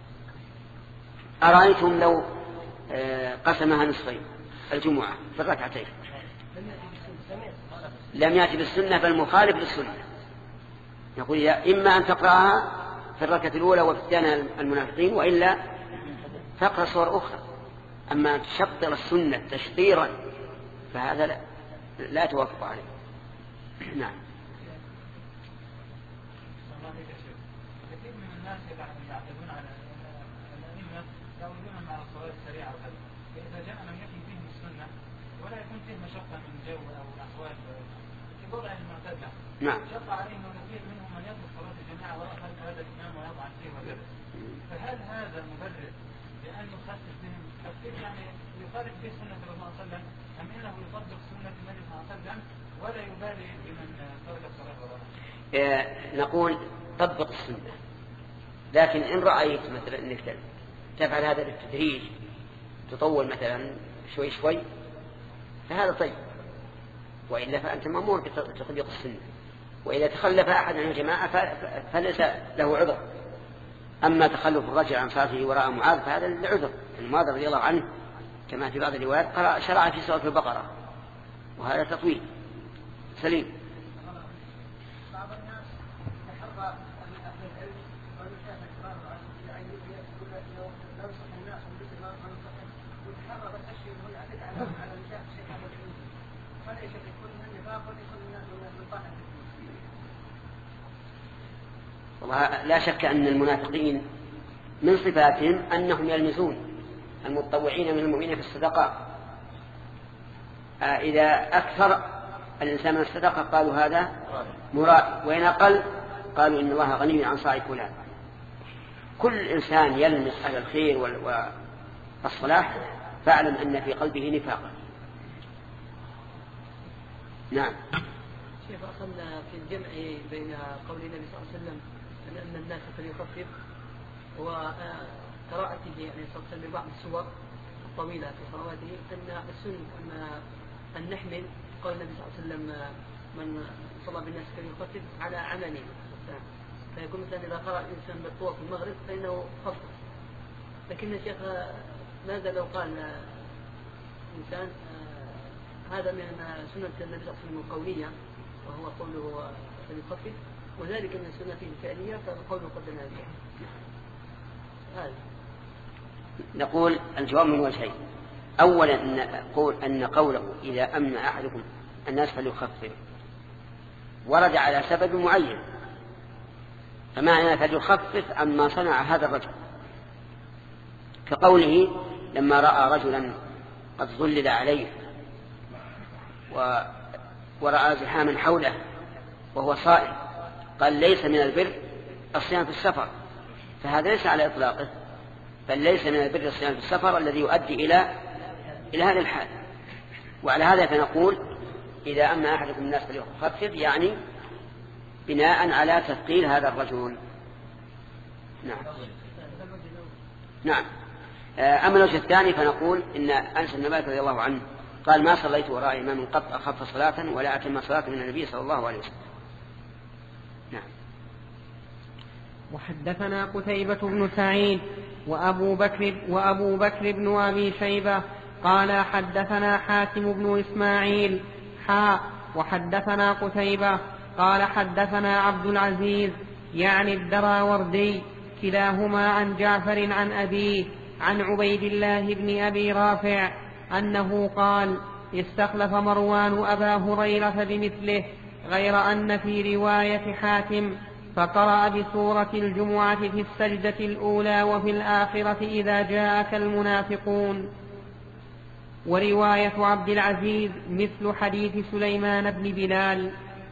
أرأيتم لو قسمها نصفين الجمعة في الركعتين؟ لم يأتي بالسنة بل مخالف للسنة. يقول إما أن تقرأها في الركعة الأولى وفي الثانية المنافقين، وإلا تقرأ صور أخرى. أما تشطر السنة تشطيرا فهذا لا, لا توافق عليه. نعم. كثير من الناس يعتدون على الأئمة يعودون مع الصلاة السريعة، فإذا جاء من يحيي فيهم السنة ولا يكون فيه مشقة من جو أو أحوال كبار المعتدة، نعم، شق عليهم كثير منهم من يطلب صلاة الجماعة وراء خلف هذا الإمام ويضع فيه وكذا. فهل هذا مبرر لأن يخفف بهم تخفيف يعني يخالف به سنة الرسول صلى الله عليه وسلم، أم إنه يطبق سنة النبي صلى الله عليه وسلم ولا يبالي بمن ترك الصلاة وراءه؟ نقول طبق السنة، لكن إن رأيت مثلا أنك تفعل هذا بالتدريج تطول مثلا شوي شوي فهذا طيب، وإلا فأنت مأمور بتطبيق السنة. وإذا تخلف أحد عن الجماعة فليس له عذر. أما تخلف الرجل عن صلاته وراء معاذ فهذا لعذر. معاذ رضي الله عنه كما في بعض الروايات قرأ شرع في سورة البقرة، وهذا تطويل سليم. بعض الناس يتحرى أهل العلم ويشاهد إكرار يعني لو ينصح الناس ومثل ما يتحرى بس أشياء هو يعتد على مشاهد شيء هذا العلم، فليس يكون من النفاق وليس الناس من الطاعة. والله لا شك أن المنافقين من صفاتهم أنهم يلمزون المتطوعين من المؤمنين في الصدقات. إذا أكثر الإنسان من الصدقة قالوا هذا مراد، وإن أقل قالوا إن الله غني عن صاع فلان. كل إنسان يلمس على الخير والصلاح فاعلم أن في قلبه نفاقا. نعم. شيخ، أصلنا في الجمع بين قول النبي صلى الله عليه وسلم أن الناس فليخفف وقراءته يعني صلى الله عليه وسلم ببعض السور الطويلة في صلواته، أن السنة أن نحمل قول النبي صلى الله عليه وسلم من صلى بالناس فليخفف على عمله، فيكون مثلا إذا قرأ الإنسان بالطوى في المغرب فإنه خفف. لكن الشيخ ماذا لو قال إنسان هذا من سنة النبي صلى الله عليه وسلم القولية وهو قوله فليخفف، وذلك من السنة الفعلية فقوله قدم هذه. هذا نقول الجواب من وجهين. أولا أن قول أن قوله إذا أمن أحدكم الناس فليخفف ورد على سبب معين، فمعنى فليخفف عما صنع هذا الرجل، كقوله لما رأى رجلا قد ظلل عليه و... ورأى زحاما حوله وهو صائم قال ليس من البر الصيام في السفر، فهذا ليس على إطلاقه، بل ليس من البر الصيام في السفر الذي يؤدي إلى إلى هذا الحال. وعلى هذا فنقول إذا أما أحدكم الناس فليخفف، يعني بناء على تثقيل هذا الرجل. نعم نعم. أما الوجه الثاني فنقول إن أنس بن مالك رضي الله عنه قال ما صليت وراء إمام قط أخف صلاة ولا أتم صلاة من النبي صلى الله عليه وسلم. نعم. وحدثنا قتيبة بن سعيد وأبو بكر وأبو بكر بن أبي شيبة قال حدثنا حاتم بن إسماعيل حاء وحدثنا قتيبة قال حدثنا عبد العزيز يعني الدراوردي كلاهما عن جعفر عن أبيه عن عبيد الله بن أبي رافع أنه قال استخلف مروان أبا هريرة بمثله، غير أن في رواية حاتم فقرأ بسورة الجمعة في السجدة الأولى وفي الآخرة إذا جاءك المنافقون. ورواية عبد العزيز مثل حديث سليمان بن بلال.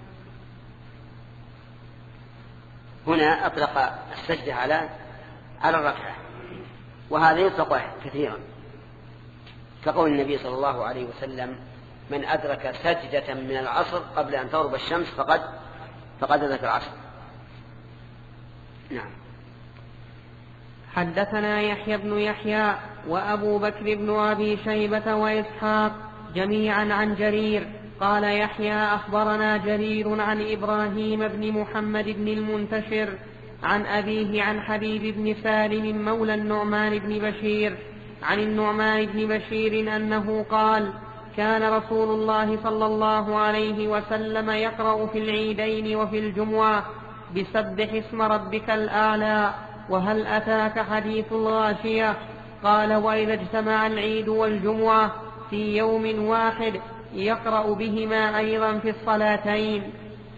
هنا أطلق السجدة على على الركعة، وهذا يطلق كثيرا، كقول النبي صلى الله عليه وسلم من أدرك سجدة من العصر قبل أن تغرب الشمس فقد فقد أدرك العصر. نعم. حدثنا يحيى بن يحيى وأبو بكر بن أبي شيبة وإسحاق جميعا عن جرير قال يحيى أخبرنا جرير عن إبراهيم بن محمد بن المنتشر عن أبيه عن حبيب بن سالم مولى النعمان بن بشير عن النعمان بن بشير أنه قال كان رسول الله صلى الله عليه وسلم يقرأ في العيدين وفي الجمعة بسبح اسم ربك الأعلى وهل أتاك حديث الغاشية قال وإذا اجتمع العيد والجمعة في يوم واحد يقرأ بهما أيضا في الصلاتين.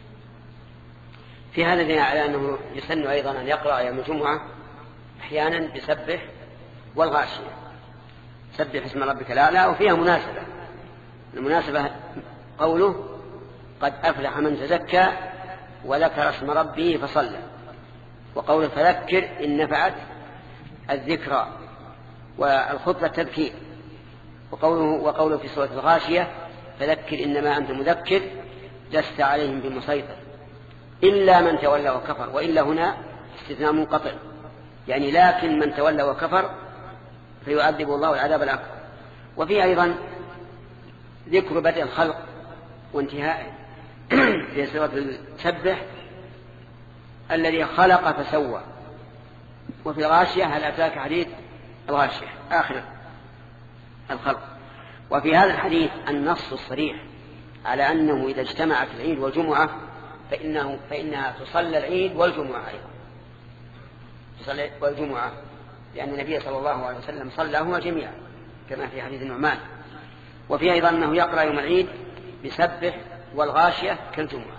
في هذا دليل على أنه يسن أيضا أن يقرأ يوم الجمعة أحيانا بسبح والغاشية، سبح اسم ربك الأعلى، وفيها مناسبة. المناسبة قوله قد أفلح من تزكى وذكر اسم ربه فصلى، وقوله فذكر إن نفعت الذكرى والخطبة التذكير، وقوله, وقوله في سورة الغاشية فذكر إنما أنت مذكر لست عليهم بمسيطر إلا من تولى وكفر، وإلا هنا استثناء منقطع، يعني لكن من تولى وكفر فيعذب الله العذاب الأكبر. وفي أيضا ذكر بدء الخلق وانتهاء في سورة السبح الذي خلق فسوى، وفي الغاشية هل أتاك حديث الغاشية آخر الخلق. وفي هذا الحديث النص الصريح على أنه إذا اجتمعت العيد والجمعة فإنه فإنها تصلى العيد والجمعة أيضا، تصلى والجمعة، لأن النبي صلى الله عليه وسلم صلىهما جميعا كما في حديث النعمان. وفي أيضا أنه يقرأ يوم العيد بسبح والغاشية كالجمعة.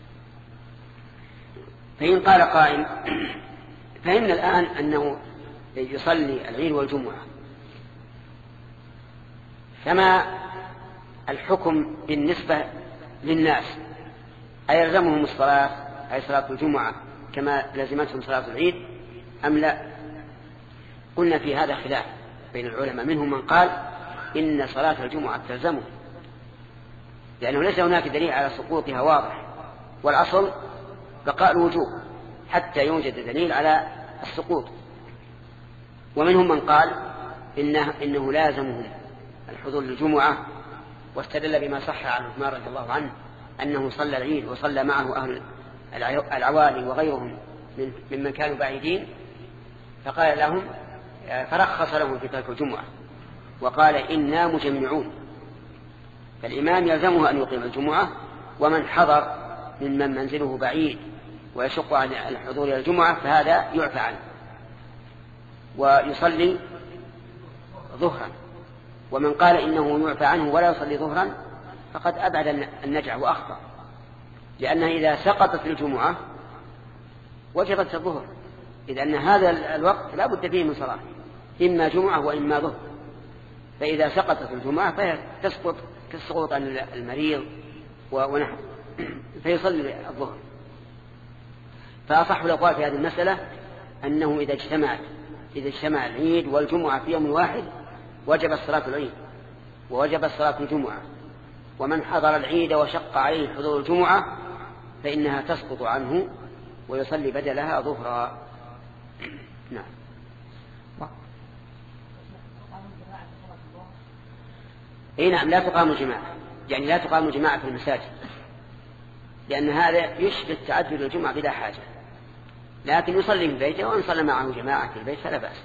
فإن قال قائل فإن الآن أنه يصلي العيد والجمعة، فما الحكم بالنسبة للناس؟ أيلزمهم الصلاة أي صلاة الجمعة كما لزمتهم صلاة العيد أم لا؟ قلنا في هذا خلاف بين العلماء، منهم من قال إن صلاة الجمعة تلزمه لأنه ليس هناك دليل على سقوطها واضح، والأصل بقاء الوجوب حتى يوجد دليل على السقوط. ومنهم من قال إنه, إنه لازمهم الحضور للجمعة، واستدل بما صح عن عثمان رضي الله عنه أنه صلى العيد وصلى معه أهل العوالي وغيرهم ممن كانوا بعيدين، فقال لهم فرخص لهم في ترك الجمعة وقال إنا مجمعون، فالإمام يلزمه أن يقيم الجمعة، ومن حضر ممن منزله بعيد ويشق عن الحضور إلى الجمعة فهذا يعفى عنه ويصلي ظهرا. ومن قال إنه يعفى عنه ولا يصلي ظهرا فقد أبعد النجع وأخطأ، لأنها إذا سقطت الجمعة وجبت الظهر، إذ أن هذا الوقت لا بد فيه من صلاة، إما جمعة وإما ظهر، فإذا سقطت الجمعة فهي تسقط كالسقوط عن المريض ونحو فيصلي الظهر. فأصح الأقوال في هذه المسألة أنه إذا اجتمعت إذا اجتمع العيد والجمعة في يوم واحد وجب صلاة العيد ووجب صلاة الجمعة، ومن حضر العيد وشق عليه حضور الجمعة فإنها تسقط عنه ويصلي بدلها ظهرا. نعم. اي نعم، لا تقام الجماعة، يعني لا تقام الجماعة في المساجد، لأن هذا يشبه تعدد الجمعة بلا حاجة، لكن يصلي في بيته وإن صلى معه جماعة في البيت فلا بأس.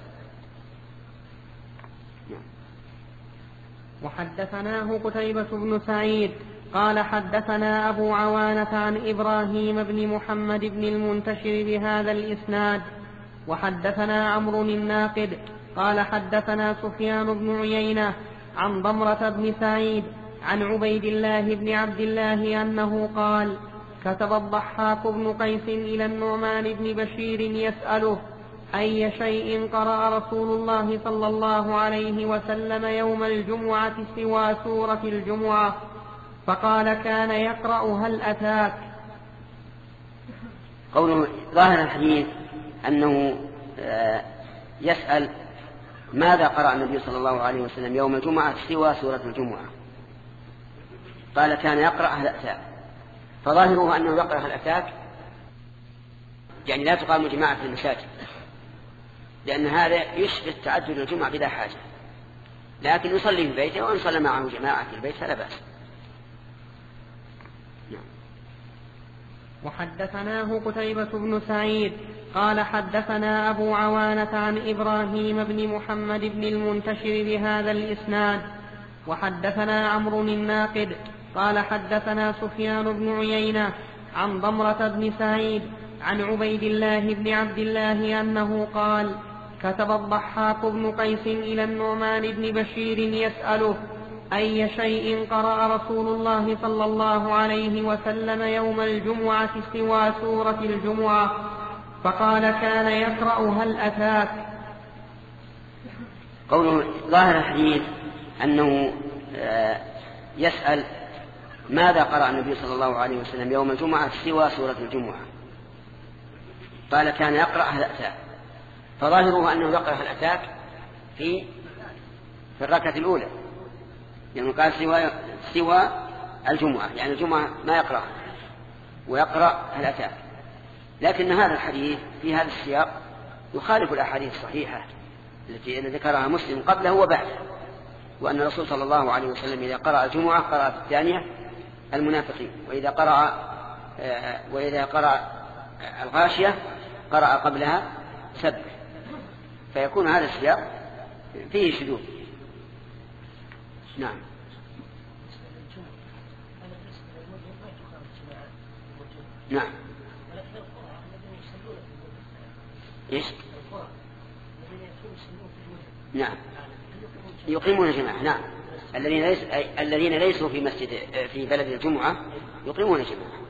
وحدثناه قتيبة بن سعيد قال حدثنا أبو عوانة عن إبراهيم بن محمد بن المنتشر بهذا الإسناد. وحدثنا عمرو الناقد قال حدثنا سفيان بن عيينة عن ضمرة بن سعيد عن عبيد الله بن عبد الله أنه قال كتب الضحاك بن قيس إلى النعمان بن بشير يسأله أي شيء قرأ رسول الله صلى الله عليه وسلم يوم الجمعة سوى سورة الجمعة، فقال كان يقرأ هل أتاك. قوله ظاهر الحديث أنه يسأل ماذا قرأ النبي صلى الله عليه وسلم يوم الجمعة سوى سورة الجمعة، قال كان يقرأ هل أتاك، فظاهره أنه يقرأ هل أتاك يعني لا تقام الجماعة في المساجد، لأن هذا يشبه تعدد الجمعة بلا حاجة، لكن يصلي في بيته وإن صلى معه جماعة في البيت فلا بأس. وحدثناه قتيبة بن سعيد قال حدثنا أبو عوانة عن إبراهيم بن محمد بن المنتشر بهذا الإسناد. وحدثنا عمرو الناقد قال حدثنا سفيان بن عيينة عن ضمرة بن سعيد عن عبيد الله بن عبد الله أنه قال كتب الضحاك بن قيس إلى النعمان بن بشير يسأله أي شيء قرأ رسول الله صلى الله عليه وسلم يوم الجمعة سوى سورة الجمعة؟ فقال كان يقرأ هل أتاك. قوله ظاهر الحديث أنه يسأل ماذا قرأ النبي صلى الله عليه وسلم يوم الجمعة سوى سورة الجمعة، قال كان يقرأ هل أتاك، فظاهره أنه يقرأ هل أتاك في في الركعة الأولى، يعني قال سوى سوى الجمعة، يعني الجمعة ما يقرأ ويقرأ هل أتاك. لكن هذا الحديث في هذا السياق يخالف الأحاديث الصحيحة التي ذكرها مسلم قبله وبعده، وأن الرسول صلى الله عليه وسلم إذا قرأ الجمعة قرأ في الثانية المنافقين، وإذا قرأ وإذا قرأ الغاشية قرأ قبلها سبح، فيكون هذا السياق فيه شذوذ. نعم. نعم. إيش؟ نعم. يقيمون جماعة. نعم. الذين ليس الذين ليسوا في مسجد في بلد الجمعة يقيمون جماعة.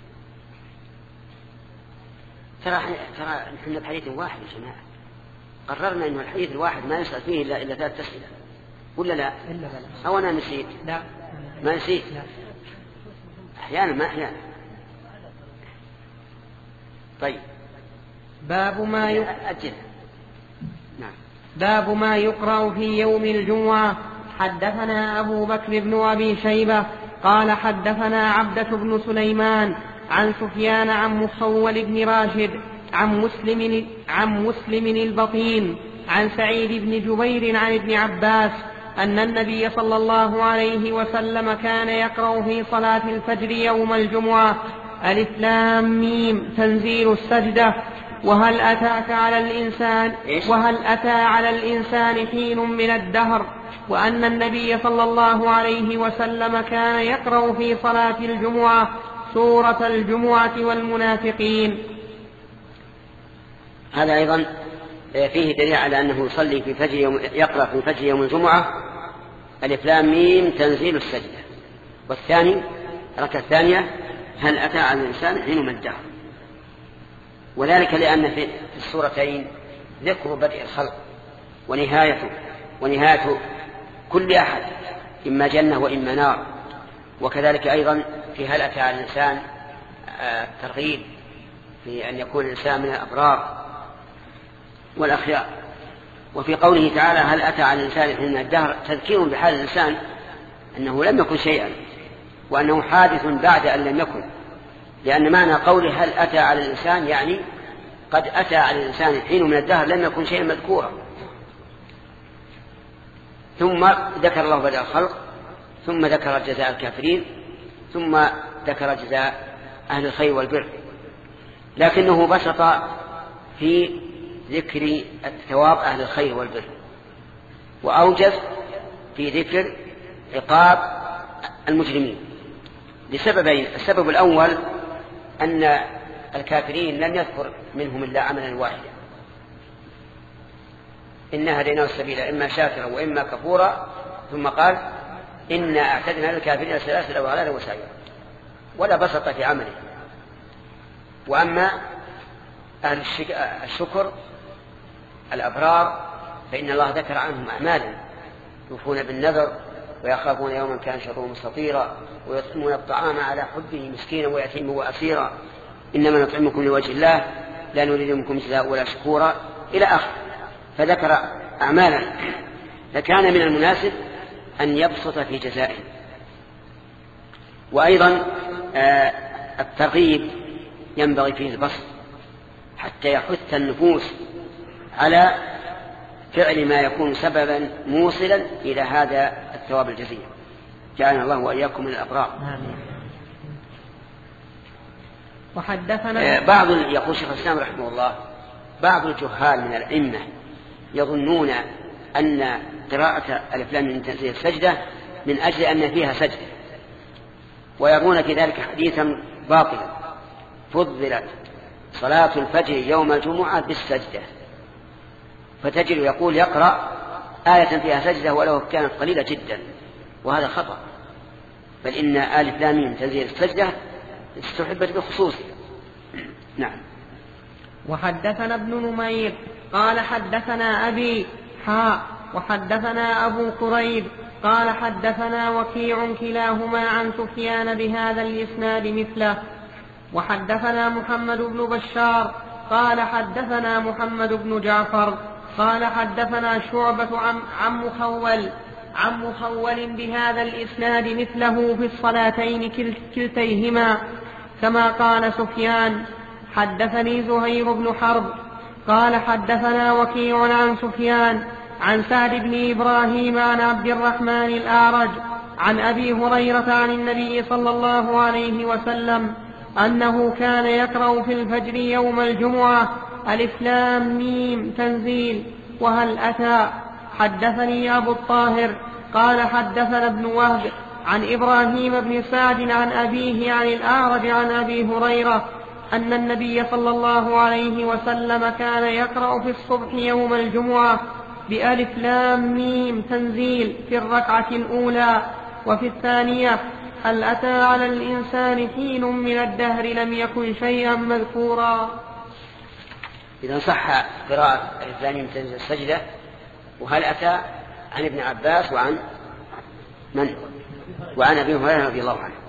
ترى ترى نحن بحديث واحد يا جماعة، قررنا إنه الحديث الواحد ما يسأل فيه إلا إلا ثلاث أسئلة، ولا لا؟ إلا بلا. أو أنا نسيت؟ لا. ما نسيت؟ لا. أحيانا ما أحيانا. طيب. باب ما يقرأ. أجل. نعم. باب ما يقرأ في يوم الجمعة. حدثنا أبو بكر بن أبي شيبة قال حدثنا عبدة بن سليمان عن سفيان عن مخول بن راشد عن مسلم عن مسلم البطين عن سعيد بن جبير عن ابن عباس أن النبي صلى الله عليه وسلم كان يقرأ في صلاة الفجر يوم الجمعة ألف لام ميم تنزيل السجدة وهل أتاك على الإنسان وهل أتى على الإنسان حين من الدهر، وأن النبي صلى الله عليه وسلم كان يقرأ في صلاة الجمعة سورة الجمعة والمنافقين. هذا أيضا فيه دليل على أنه يصلي في فجر يوم يقرأ في فجر يوم الجمعة ألف لام ميم تنزيل السجدة، والثاني الركعة الثانية هل أتى على الإنسان حين من الدهر، وذلك لأن في السورتين ذكر بدء الخلق ونهايته ونهايته كل أحد إما جنة وإما نار، وكذلك أيضا في هل أتى على الإنسان ترغيب في أن يكون الإنسان من الأبرار والأخيار. وفي قوله تعالى هل أتى على الإنسان حين من الدهر تذكير بحال الإنسان أنه لم يكن شيئا وأنه حادث بعد أن لم يكن، لأن معنى قوله هل أتى على الإنسان يعني قد أتى على الإنسان حين من الدهر لم يكن شيئا مذكورا. ثم ذكر الله بدء الخلق، ثم ذكر جزاء الكافرين، ثم ذكر جزاء أهل الخير والبر، لكنه بسط في ذكر ثواب أهل الخير والبر، وأوجز في ذكر عقاب المجرمين لسببين. السبب الأول أن الكافرين لم يذكر منهم إلا عملا واحدا، إنا هديناه السبيل إما شاكرا وإما كفورا، ثم قال إنا أعتدنا للكافرين سلاسل وغلالا وسعيرا، ولا بسط في عمله. وأما أهل الشكر الأبرار فإن الله ذكر عنهم أعمالا يوفون بالنذر ويخافون يوما كان شره مستطيرا ويطعمون الطعام على حبه مسكينا ويتيما وأسيرا إنما نطعمكم لوجه الله لا نريد منكم جزاء ولا شكورا إلى آخر، فذكر أعمالا، فكان من المناسب أن يبسط في جزائه. وأيضا الترغيب ينبغي فيه البسط، حتى يحث النفوس على فعل ما يكون سببا موصلا إلى هذا الثواب الجزيل. جعلنا الله وإياكم من الأبرار. وحدثنا بعض يقول شيخ الإسلام رحمه الله بعض الجهال من الأئمة يظنون أن قراءة الألف لام من تنزيل السجدة من أجل أن فيها سجدة، ويرون في ذلك حديثا باطلا. فضلت صلاة الفجر يوم الجمعة بالسجدة، فتجد يقول يقرأ آية فيها سجدة ولو كانت قليلة جدا، وهذا خطأ. بل إن ألف لام من تنزيل السجدة استحبت بخصوصها. نعم. وحدثنا ابن نمير قال حدثنا أبي حاء وحدثنا أبو كريب قال حدثنا وكيع كلاهما عن سفيان بهذا الإسناد مثله. وحدثنا محمد بن بشار قال حدثنا محمد بن جعفر قال حدثنا شعبة عن, عن مخول عن مخول بهذا الإسناد مثله في الصلاتين كلتيهما كما قال سفيان. حدثني زهير بن حرب قال حدثنا وكيع عن سفيان عن سعد بن إبراهيم عن عبد الرحمن الأعرج عن أبي هريرة عن النبي صلى الله عليه وسلم أنه كان يقرأ في الفجر يوم الجمعة ألف لام ميم تنزيل وهل أتى. حدثني أبو الطاهر قال حدثنا ابن وهب عن إبراهيم بن سعد عن أبيه عن الأعرج عن أبي هريرة أن النبي صلى الله عليه وسلم كان يقرأ في الصبح يوم الجمعة بألف لام ميم تنزيل في الركعة الأولى، وفي الثانية هل أتى على الإنسان حين من الدهر لم يكن شيئا مذكورا. إذا صح قراءة ألف لام ميم تنزيل السجدة وهل أتى عن ابن عباس وعن من وعن أبي هريرة رضي الله عنه.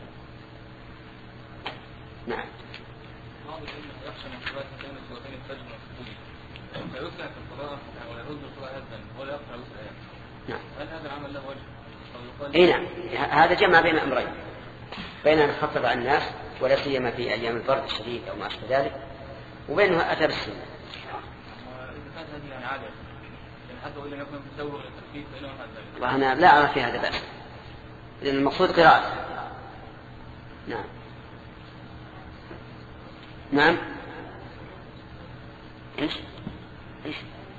نعم. نعم. هل هذا العمل له وجه؟ اي نعم، هذا جمع بين امرين، بين ان يخفف عن الناس ولا سيما في ايام البرد الشديد او ما اشبه ذلك، وبينه اتى بالسنه. اذا كانت هذه يعني عاده يعني حتى وان لم يكن مسوغ للتخفيف فانه هذا. والله انا لا ارى في هذا باس، لان المقصود قراءه. نعم. نعم. ايش؟ ايش؟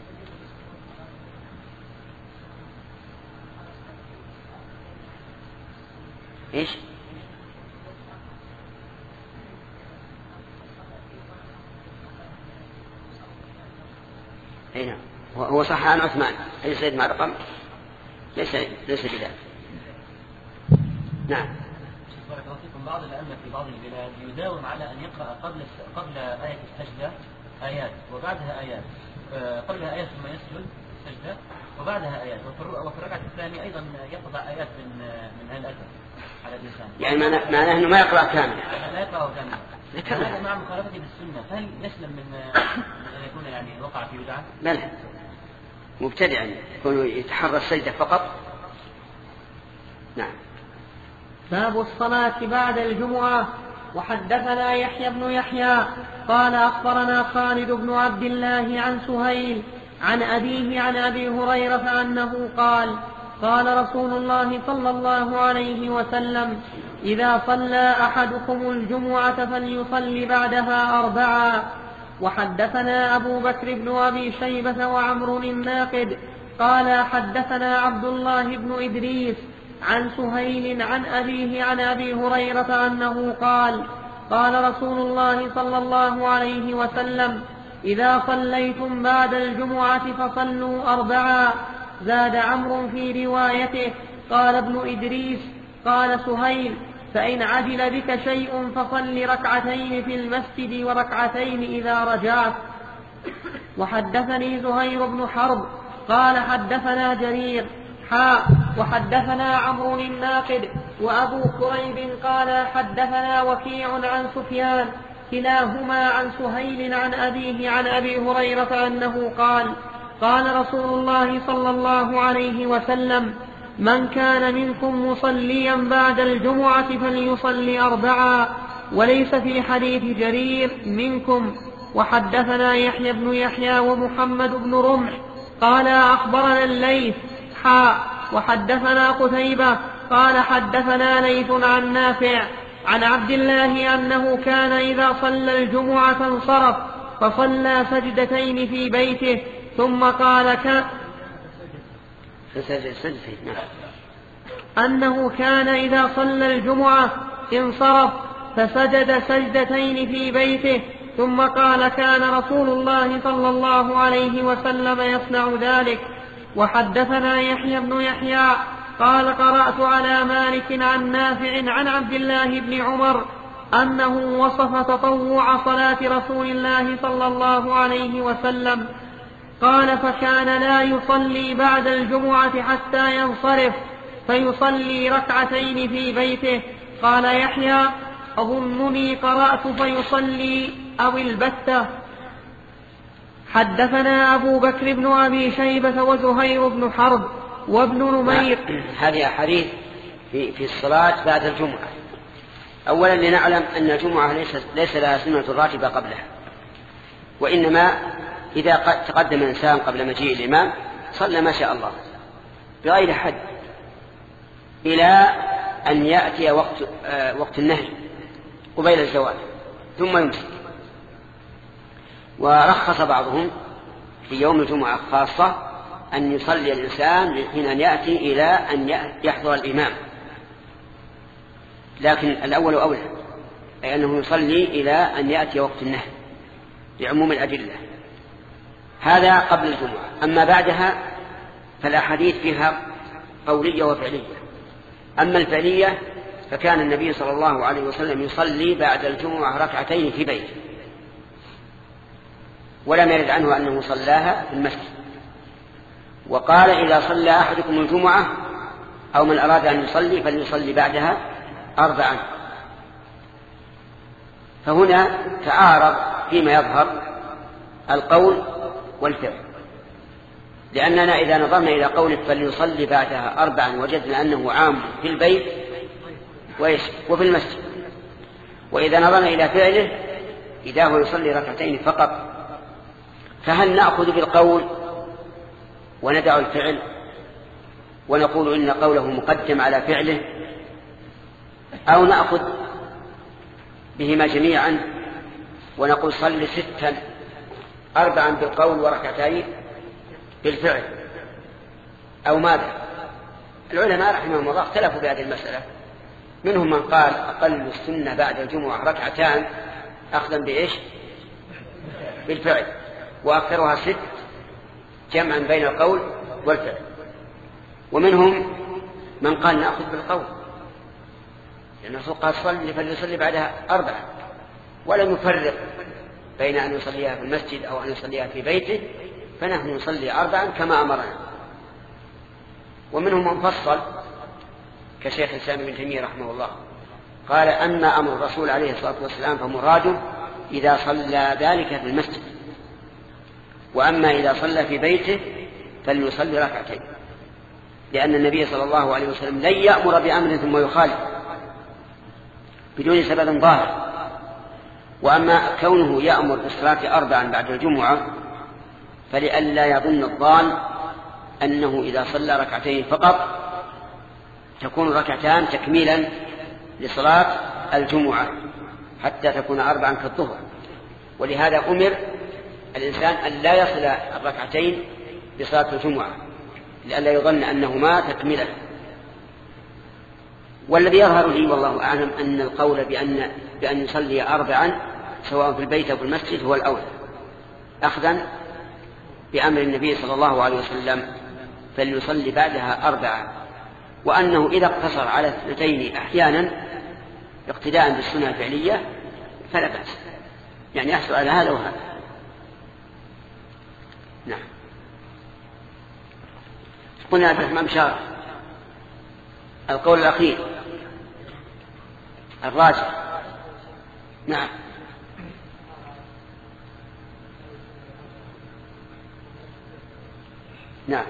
ايش؟ اي نعم، هو صح عن عثمان اي سيد مع رقم ليس ليس بذلك. نعم. بارك الله فيكم. بعض الأئمة في بعض البلاد يداوم على أن يقرأ قبل قبل آية السجدة آيات وبعدها آيات، قبلها آيات ثم يسجد السجدة وبعدها آيات، وفي الركعة الثانية أيضا يقطع آيات من من هذا الأثر على الإنسان. يعني معناه أنه ما يقرأ كاملا. لا يقرأ كاملا. هذا مع مخالفته بالسنة، فهل يسلم من أن يكون يعني وقع في بدعة؟ لا لا، مبتدعا يكون يتحرى السجدة فقط. نعم. باب الصلاة بعد الجمعة. وحدثنا يحيى بن يحيى قال أخبرنا خالد بن عبد الله عن سهيل عن أبيه عن أبي هريرة أنه قال قال رسول الله صلى الله عليه وسلم إذا صلى أحدكم الجمعة فليصلي بعدها أربعا. وحدثنا أبو بكر بن أبي شيبة وعمر الناقد قال حدثنا عبد الله بن إدريس عن سهيل عن أبيه عن أبي هريرة أنه قال قال رسول الله صلى الله عليه وسلم إذا صليتم بعد الجمعة فصلوا أربعا. زاد عمرو في روايته قال ابن إدريس قال سهيل فإن عدل بك شيء فصل ركعتين في المسجد وركعتين إذا رجعت. وحدثني زهير بن حرب قال حدثنا جرير حاء وحدثنا عمرو الناقد وأبو كريب قال حدثنا وكيع عن سفيان كلاهما عن سهيل عن أبيه عن أبي هريرة أنه قال قال رسول الله صلى الله عليه وسلم من كان منكم مصليا بعد الجمعة فليصلي أربعا. وليس في حديث جرير منكم وحدثنا يحيى بن يحيى ومحمد بن رمح قال أخبرنا الليث حاء وحدثنا قتيبة قال حدثنا ليث عن نافع عن عبد الله أنه كان إذا صلى الجمعة انصرف فصلى سجدتين في بيته ثم قال ك... أنه كان إذا صلى الجمعة انصرف فسجد سجدتين في بيته ثم قال كان رسول الله صلى الله عليه وسلم يصنع ذلك. وحدثنا يحيى بن يحيى قال قرأت على مالك عن نافع عن عبد الله بن عمر أنه وصف تطوع صلاة رسول الله صلى الله عليه وسلم قال فكان لا يصلي بعد الجمعة حتى ينصرف فيصلي ركعتين في بيته. قال يحيى أظنني قرأت فيصلي أو البتة. حدثنا أبو بكر بن أبي شيبة وزهير بن حرب وابن نمير. هذه أحاديث في, في الصلاة بعد الجمعة. أولا لنعلم أن الجمعة ليس, ليس لها سنة راتبة قبلها، وإنما إذا تقدم الإنسان قبل مجيء الإمام صلى ما شاء الله بغير حد إلى أن يأتي وقت, آه وقت النهي قبيل الزوال ثم يمسك. ورخص بعضهم في يوم الجمعة خاصة أن يصلي الإنسان حين أن يأتي إلى أن يحضر الإمام، لكن الأول أولى، أي أنه يصلي إلى أن يأتي وقت النهي لعموم الأدلة. هذا قبل الجمعة. أما بعدها فالأحاديث فيها قولية وفعلية. أما الفعلية فكان النبي صلى الله عليه وسلم يصلي بعد الجمعة ركعتين في بيته، ولم يرد عنه أنه صلاها في المسجد. وقال إذا صلى أحدكم الجمعة أو من أراد أن يصلي فليصلي بعدها أربعا. فهنا تعارض فيما يظهر القول والفعل، لأننا إذا نظرنا إلى قوله فليصلي بعدها أربعا وجدنا أنه عام في البيت وفي المسجد. وإذا نظرنا إلى فعله إذا هو يصلي ركعتين فقط، فهل نأخذ بالقول وندع الفعل ونقول إن قوله مقدم على فعله، أو نأخذ بهما جميعا ونقول صل ستا أربعا بالقول وركعتين بالفعل، أو ماذا؟ العلماء رحمهم الله اختلفوا بهذه المسألة. منهم من قال أقل السنة بعد الجمعة ركعتان أخذا بإيش؟ بالفعل، وأكثرها ست جمعا بين القول والفعل. ومنهم من قال نأخذ بالقول، لأن الرسول قال صلي فليصلي بعدها أربعة، ولم يفرق بين أن يصليها في المسجد أو أن يصليها في بيته، فنحن نصلي أربعا كما أمرنا. ومنهم من فصل كشيخ الإسلام ابن تيمية رحمه الله، قال أما أمر الرسول عليه الصلاة والسلام فمراده إذا صلى ذلك في المسجد، وأما إذا صلى في بيته فليصلي ركعتين، لأن النبي صلى الله عليه وسلم لن يأمر بأمر ثم يخالف بدون سبب ظاهر. وأما كونه يأمر بالصلاة أربعا بعد الجمعة فلئلا يظن الظان أنه إذا صلى ركعتين فقط تكون ركعتان تكميلا لصلاة الجمعة حتى تكون أربعا كالظهر. ولهذا أمر الإنسان أن لا يصل الركعتين بصلاة الجمعة لئلا يظن أنهما تكملا. والذي يظهر لي والله أعلم أن القول بأن, بأن يصلي أربعا سواء في البيت أو في المسجد هو الأولى، أخذا بأمر النبي صلى الله عليه وسلم فليصلي بعدها أربعا، وأنه إذا اقتصر على اثنتين أحيانا اقتداء بالسنة الفعلية فلا بأس، يعني يحصل على هذا وهذا. نعم. قلنا عبد الرحمن بشار القول الأخير الراجح. نعم. نعم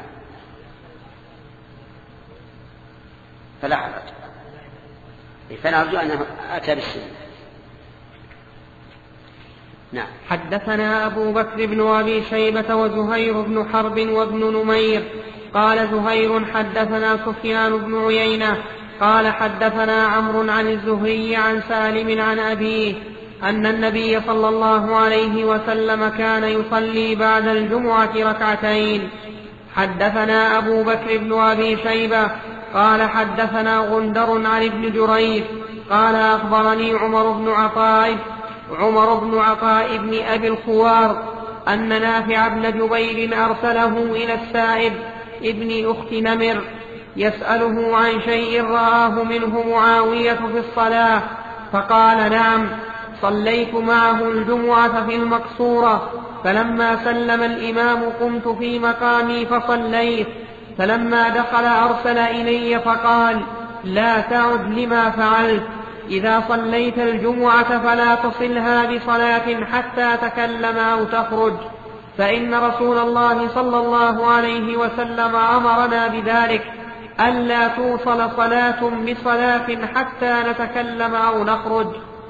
فلا حرج، فنرجو أنه أتى بالسنة. نعم. حدثنا أبو بكر بن أبي شيبة وزهير بن حرب وابن نمير قال زهير حدثنا سفيان بن عيينة قال حدثنا عمرو عن الزهري عن سالم عن أبيه أن النبي صلى الله عليه وسلم كان يصلي بعد الجمعة ركعتين. حدثنا أبو بكر بن أبي شيبة قال حدثنا غندر عن ابن جريج قال أخبرني عمر بن عطاء عمر بن عطاء بن أبي الخوار أن نافع بن جبير أرسله إلى السائب ابن أخت نمر يسأله عن شيء رآه منه معاوية في الصلاة فقال نعم صليت معه الجمعة في المقصورة فلما سلم الإمام قمت في مقامي فصليت فلما دخل أرسل إلي فقال لا تعد لما فعلت إذا صليت الجمعة فلا تصلها بصلاة حتى تكلم أو تخرج فإن رسول الله صلى الله عليه وسلم أمرنا بذلك ألا توصل صلاة بصلاة حتى نتكلم أو نخرج.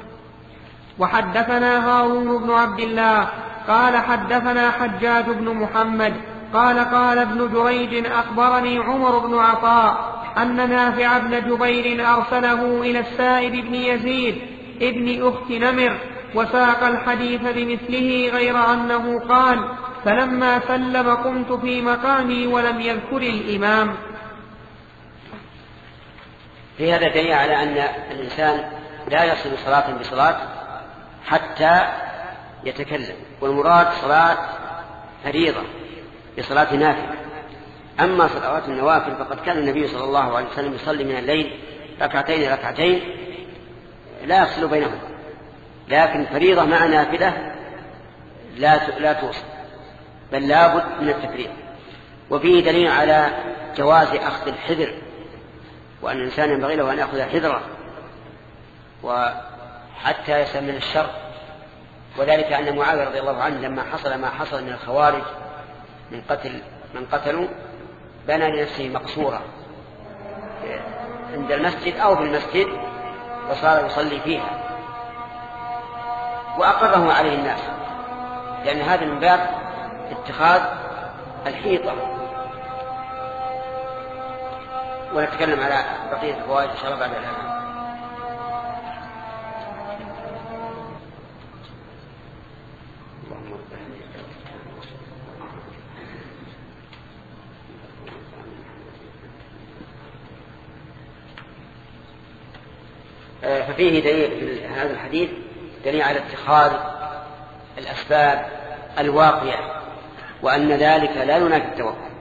وحدثنا هارون بن عبد الله قال حدثنا حجاج بن محمد قال قال ابن جريج أخبرني عمر بن عطاء أن نافع بن جبير أرسله إلى السائب بن يزيد ابن أخت نمر وساق الحديث بمثله غير أنه قال فلما سلم قمت في مقامي ولم يذكر الإمام. في هذا دليل على أن الإنسان لا يصل صلاة بصلاة حتى يتكلم، والمراد صلاة فريضة بصلاة نافلة. أما صلوات النوافل فقد كان النبي صلى الله عليه وسلم يصلي من الليل ركعتين ركعتين لا يفصل بينهم، لكن فريضة مع نافلة لا لا توصل بل لا بد من التفريق. وفيه دليل على جواز أخذ الحذر، وأن الإنسان ينبغي له أن يأخذ حذره وحتى يسلم من الشر، وذلك أن معاوية رضي الله عنه لما حصل ما حصل من الخوارج من قتل من قتلوا بنى لنفسه مقصورة عند المسجد أو في المسجد وصار يصلي فيها وأقره عليه الناس، لأن هذا من باب اتخاذ الحيطة. ونتكلم على بقية الفوائد إن شاء الله بعد الآن. ففيه دليل في هذا الحديث دليل على اتخاذ الأسباب الواقية، وأن ذلك لا ينافي التوكل.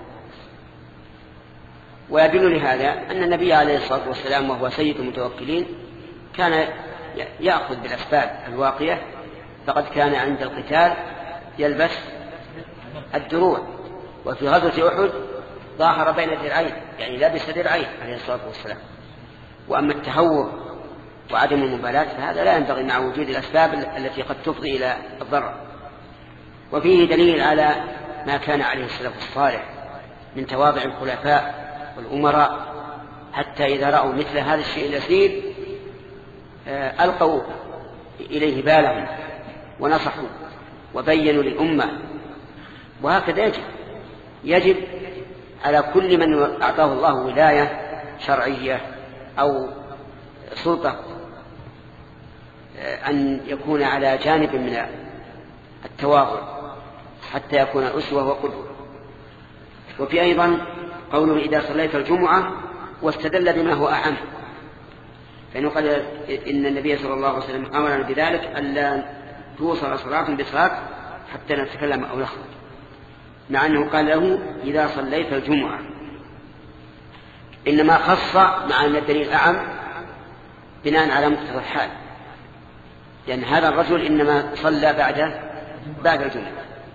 ويدل لهذا أن النبي عليه الصلاة والسلام وهو سيد المتوكلين كان يأخذ بالأسباب الواقية، فقد كان عند القتال يلبس الدروع، وفي غزوة أحد ظاهر بين الدرعين، يعني لبس درعين عليه الصلاة والسلام. وأما التهور وعدم المبالاة فهذا لا ينبغي مع وجود الأسباب التي قد تفضي إلى الضرر. وفيه دليل على ما كان عليه السلف الصالح من تواضع الخلفاء والأمراء، حتى إذا رأوا مثل هذا الشيء اليسير ألقوا إليه بالهم ونصحوا وبينوا للأمة. وهكذا يجب يجب على كل من أعطاه الله ولاية شرعية أو سلطة أن يكون على جانب من التواضع حتى يكون أسوة وقدوة. وفي أيضا قوله إذا صليت الجمعة واستدل بما هو أعم، فإنه قال إن النبي صلى الله عليه وسلم أمرنا بذلك ألا توصل صلاة بصلاة حتى نتكلم أو نخرج، مع أنه قال له إذا صليت الجمعة، إنما خص مع أن الدليل أعم بناء على مقتضى الحال، لأن هذا الرجل إنما صلى بعد بعد الجمعة.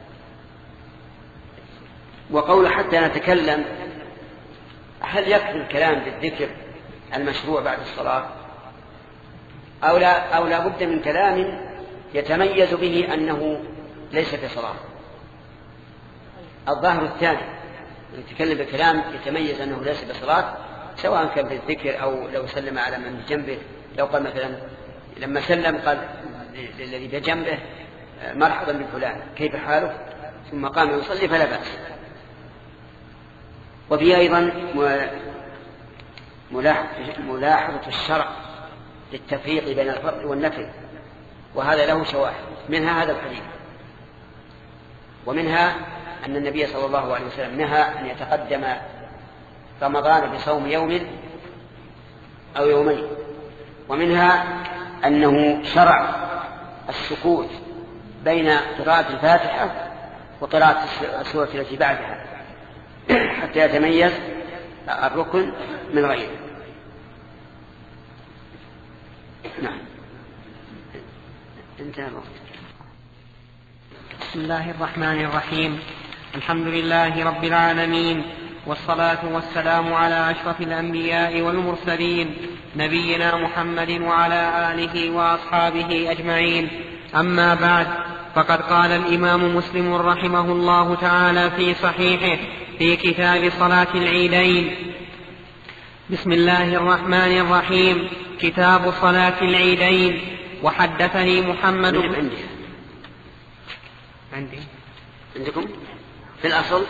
وقول حتى نتكلم، هل يكفي الكلام بالذكر المشروع بعد الصلاة أو لا أو لا بد من كلام يتميز به أنه ليس في صلاة؟ الظاهر الثاني يتكلم بكلام يتميز أنه ليس بصلاة، سواء كان بالذكر أو لو سلم على من جنبه، لو قال مثلا لما سلم قال للذي بجنبه مرحبا بفلان كيف حاله، ثم قام يصلي فلا بأس. وفي أيضا ملاحظة الشرع للتفريق بين الفرض والنفل، وهذا له شواهد، منها هذا الحديث، ومنها أن النبي صلى الله عليه وسلم نهى أن يتقدم رمضان بصوم يوم أو يومين، ومنها أنه شرع السكوت بين قراءة الفاتحة وقراءة السورة التي بعدها حتى يتميز الركن من غيره. نعم، انتهى الوقت. بسم الله الرحمن الرحيم. الحمد لله رب العالمين، والصلاة والسلام على أشرف الأنبياء والمرسلين نبينا محمد وعلى آله وأصحابه أجمعين. أما بعد، فقد قال الإمام مسلم رحمه الله تعالى في صحيحه في كتاب صلاة العيدين: بسم الله الرحمن الرحيم. كتاب صلاة العيدين. وحدثني محمد بن عندي عندي عندكم في الأصل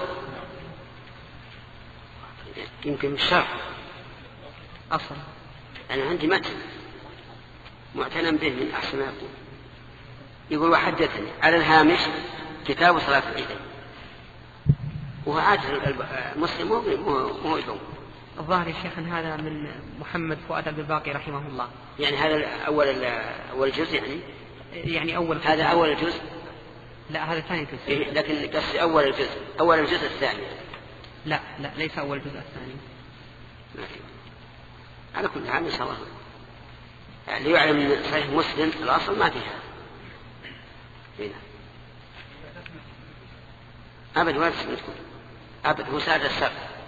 يمكن الشرح أصل، أنا عندي متن معتنى به من أحسن ما يقول. يقول: وحدثني على الهامش كتاب صلاة العيدين. وهو عادة المسلم مو يدوم. الظاهر يا شيخ هذا من محمد فؤاد عبد الباقي رحمه الله. يعني هذا أول أول جزء، يعني يعني أول هذا أول الجزء. لا، هذا ثاني جزء. إيه، لكن قصدي أول الجزء، أول الجزء الثاني. لا لا، ليس أول الجزء الثاني. على كل حال إن شاء الله يعني ليعلم من صحيح مسلم الأصل ما فيها هنا أبد ولا تسمعكم أبد، هو سادة السبب.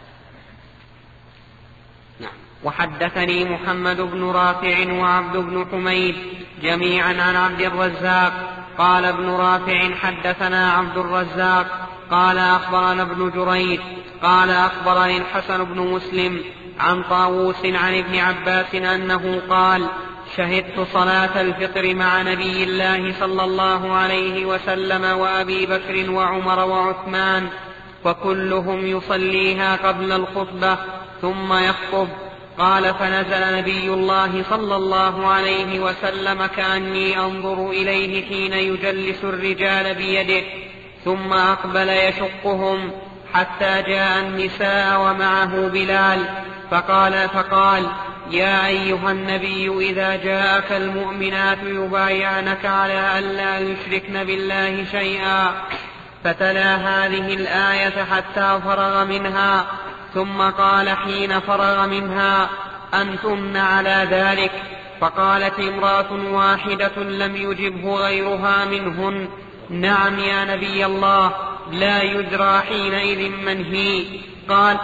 نعم. وحدثني محمد بن رافع وعبد بن حميد جميعا عن عبد الرزاق قال ابن رافع: حدثنا عبد الرزاق قال أخبرنا ابن جريج قال أخبرني الحسن بن مسلم عن طاووس عن ابن عباس أنه قال: شهدت صلاة الفطر مع نبي الله صلى الله عليه وسلم وأبي بكر وعمر وعثمان، وكلهم يصليها قبل الخطبة ثم يخطب. قال: فنزل نبي الله صلى الله عليه وسلم كأني أنظر إليه حين يجلس الرجال بيده، ثم أقبل يشقهم حتى جاء النساء ومعه بلال، فقال فقال: يا أيها النبي إذا جاءك المؤمنات يبايعنك على ألا يشركن بالله شيئا، فتلا هذه الآية حتى فرغ منها، ثم قال حين فرغ منها: أنتن على ذلك؟ فقالت امرأة واحدة لم يجبه غيرها منهن: نعم يا نبي الله، لا يدرى حينئذ من هي. قال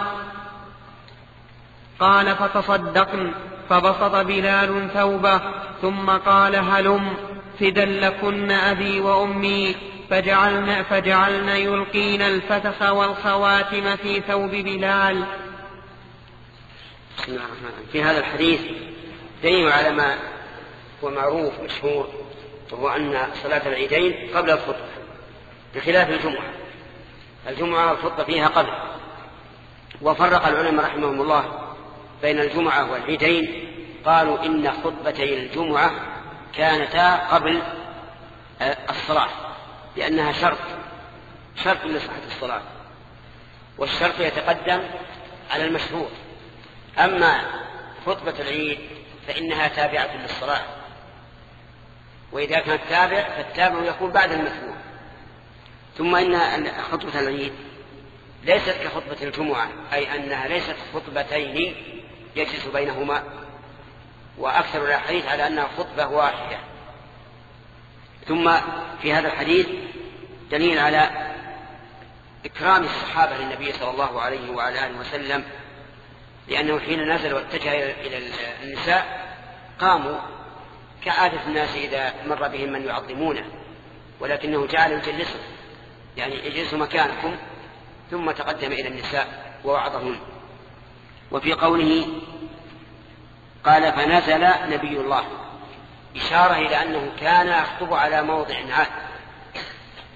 قال فتصدقن، فبسط بلال ثوبه ثم قال: هلم فدا لكن أبي وأمي، فجعلن, فجعلن يلقين الفتخ والخواتم في ثوب بلال. بسم الله الرحمن الرحيم. في هذا الحديث دليل على ما هو معروف مشهور، وهو أن صلاة العيدين قبل الخطبة بخلاف الجمعة. الجمعة الخطبة فيها قبل، وفرق العلماء رحمهم الله بين الجمعة والعيدين، قالوا إن خطبتي الجمعة كانتا قبل الصلاة لأنها شرط شرط لصحة الصلاة، والشرط يتقدم على المشروط. أما خطبة العيد فإنها تابعة للصلاة، وإذا كانت تابع فالتابع يكون بعد المشروط. ثم إن خطبة العيد ليست كخطبة الجمعة، أي أنها ليست خطبتين يجلس بينهما، وأكثر الحديث على أنها خطبة واحدة. ثم في هذا الحديث دليل على إكرام الصحابة للنبي صلى الله عليه وعلى آله وسلم، لأنه حين نزل واتجه إلى النساء قاموا كعادة الناس إذا مر بهم من يعظمونه، ولكنه جعل يجلسهم، يعني اجلسوا مكانكم، ثم تقدم إلى النساء ووعظهن. وفي قوله قال: فنزل نبي الله، إشارة إلى أنه كان يخطب على موضع عاد،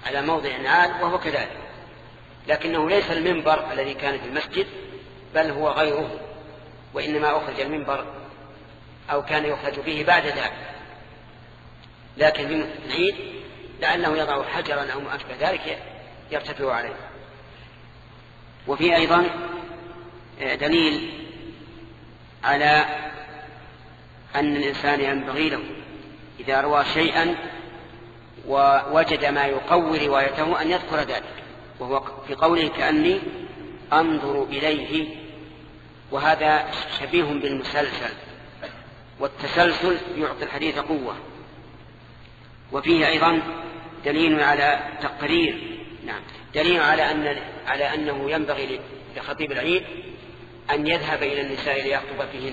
على موضع عال وهو كذلك، لكنه ليس المنبر الذي كان في المسجد بل هو غيره، وإنما أخرج المنبر أو كان يخرج به بعد ذلك، لكن في العيد لأنه يضع حجرا أو ما أشبه ذلك يرتفع عليه. وفي أيضا دليل على أن الإنسان ينبغي له إذا روى شيئا ووجد ما يقوي روايته أن يذكر ذلك، وهو في قوله كأني أنظر إليه، وهذا شبيه بالمسلسل، والتسلسل يعطي الحديث قوة. وفيه أيضا دليل على تقرير نعم دليل على أن على أنه ينبغي لخطيب العيد أن يذهب إلى النساء ليخطب فيهن،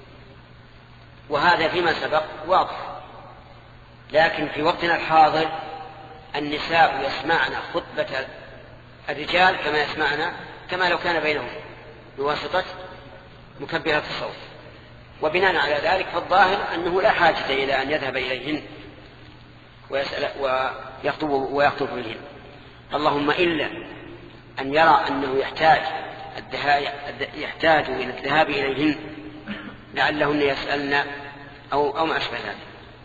وهذا فيما سبق واضح. لكن في وقتنا الحاضر النساء يسمعن خطبة الرجال كما يسمعن كما لو كان بينهم بواسطة مكبرات الصوت، وبناء على ذلك فالظاهر أنه لا حاجة إلى أن يذهب إليهن ويسأل ويخطب ويخطب فيهن، اللهم إلا أن يرى أنه يحتاج يحتاج إلى الذهاب إليهن لعلهن يسألن أو أو ما أشبه ذلك.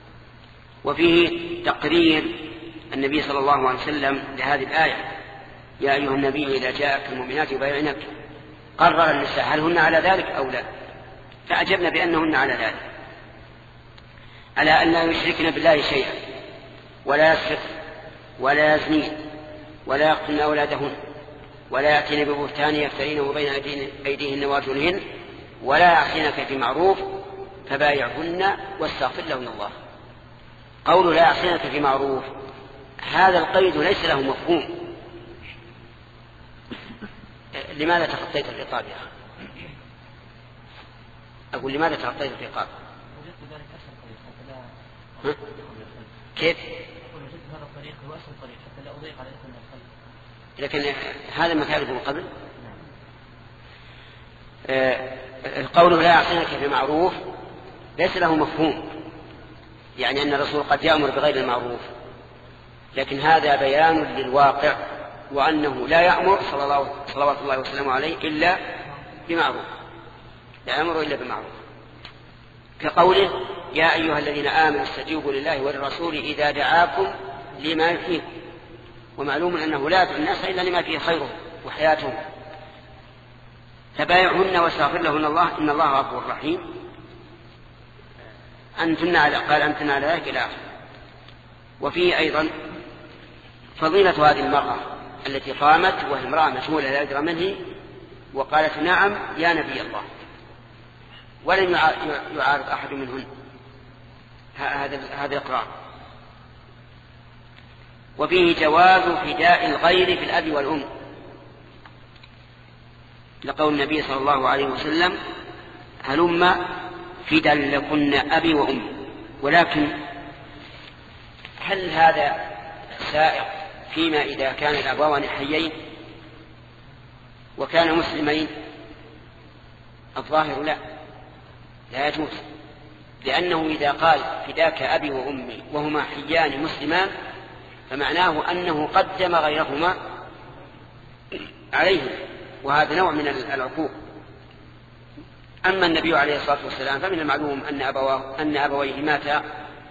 وفيه تقرير النبي صلى الله عليه وسلم لهذه الآية: يا أيها النبي إذا جاءك المؤمنات يبايعنك، قرر النساء هل هن على ذلك أو لا، فأجبنا بأنهن على ذلك، على أن لا يشركن بالله شيئا ولا يسرق ولا يزنين ولا يقتلن أولادهن ولا يأتين ببهتان يفترينه بين أيديهن وأرجلهن ولا يعصينك في معروف فبايعهن واستغفر لهن الله. قول لا يعصينك في معروف هذا القيد ليس له مفهوم. لماذا تخطيت الخطاب يا أخي؟ أقول لماذا تخطيت الخطاب؟ كيف؟ لكن هذا ما كان من قبل. آه القول لا يعصينك في معروف ليس له مفهوم، يعني أن الرسول قد يأمر بغير المعروف، لكن هذا بيان للواقع، وأنه لا يأمر صلى الله صلوات الله وسلامه عليه إلا بمعروف، لا يأمر إلا بمعروف، كقوله يا أيها الذين آمنوا استجيبوا لله وللرسول إذا دعاكم لما يحييكم، ومعلوم أنه لا يدعو الناس إلا لما فيه خيرهم وحياتهم. فبايعهن واستغفر لهن الله إن الله غفور رحيم. أنتن على قال أنتن على ذلك إلى آخره. وفيه أيضا فضيلة هذه المرأة التي قامت وهي امرأة مشغولة لا يدرى من هي، وقالت نعم يا نبي الله، ولم يعارض أحد منهن هذا هذا الإقرار. وفيه جواز فداء الغير في الأب والأم، لقول النبي صلى الله عليه وسلم هلم فدا لكن أبي وأمي. ولكن هل هذا سائق فيما إذا كان الأبوان حيين وكان مسلمين؟ الظاهر لا لا يجوز، لأنه إذا قال فداك أبي وأمي وهما حيان مسلمان فمعناه أنه قدم غيرهما عليهم، وهذا نوع من العقوق. أما النبي عليه الصلاة والسلام فمن المعلوم أن أبواه أن أبويه ماتا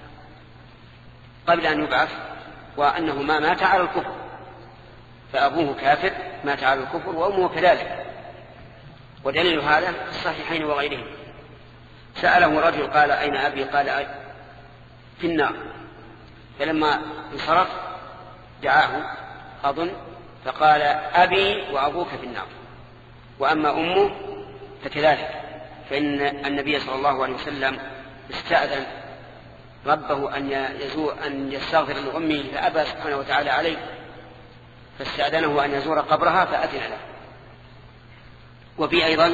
قبل أن يبعث، وأنهما مات على الكفر، فأبوه كافر مات على الكفر وأمه كذلك. ودليل هذا الصحيحين وغيرهم. سأله رجل قال أين أبي؟ قال في النار، فلما انصرف دعاه أظن فقال أبي وأبوك في النار، وأما أمه فكذلك، فإن النبي صلى الله عليه وسلم استأذن ربه أن يزور أن يستغفر لأمه فأبى سبحانه وتعالى عليه، فاستأذنه أن يزور قبرها فأذن له. وفي أيضا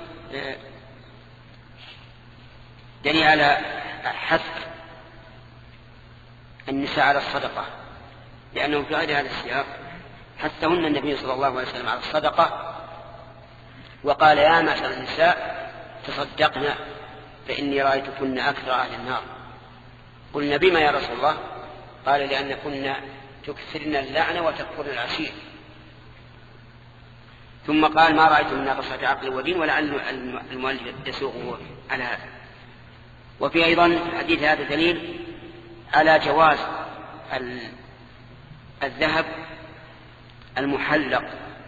دليل على حث النساء على الصدقة، لأنه في غير هذا السياق حثهن النبي صلى الله عليه وسلم على الصدقة، وقال يا معشر النساء تصدقنا فإني رأيتكن أكثر أهل النار. قلنا بما يا رسول الله؟ قال لأن كنا تكثرن اللعنة وتكفرن العشير. ثم قال ما رأيت من ناقصة عقل ودين، ولعل المؤلف يسوقه على هذا. وفي أيضا حديث هذا دليل على جواز الذهب المحلق،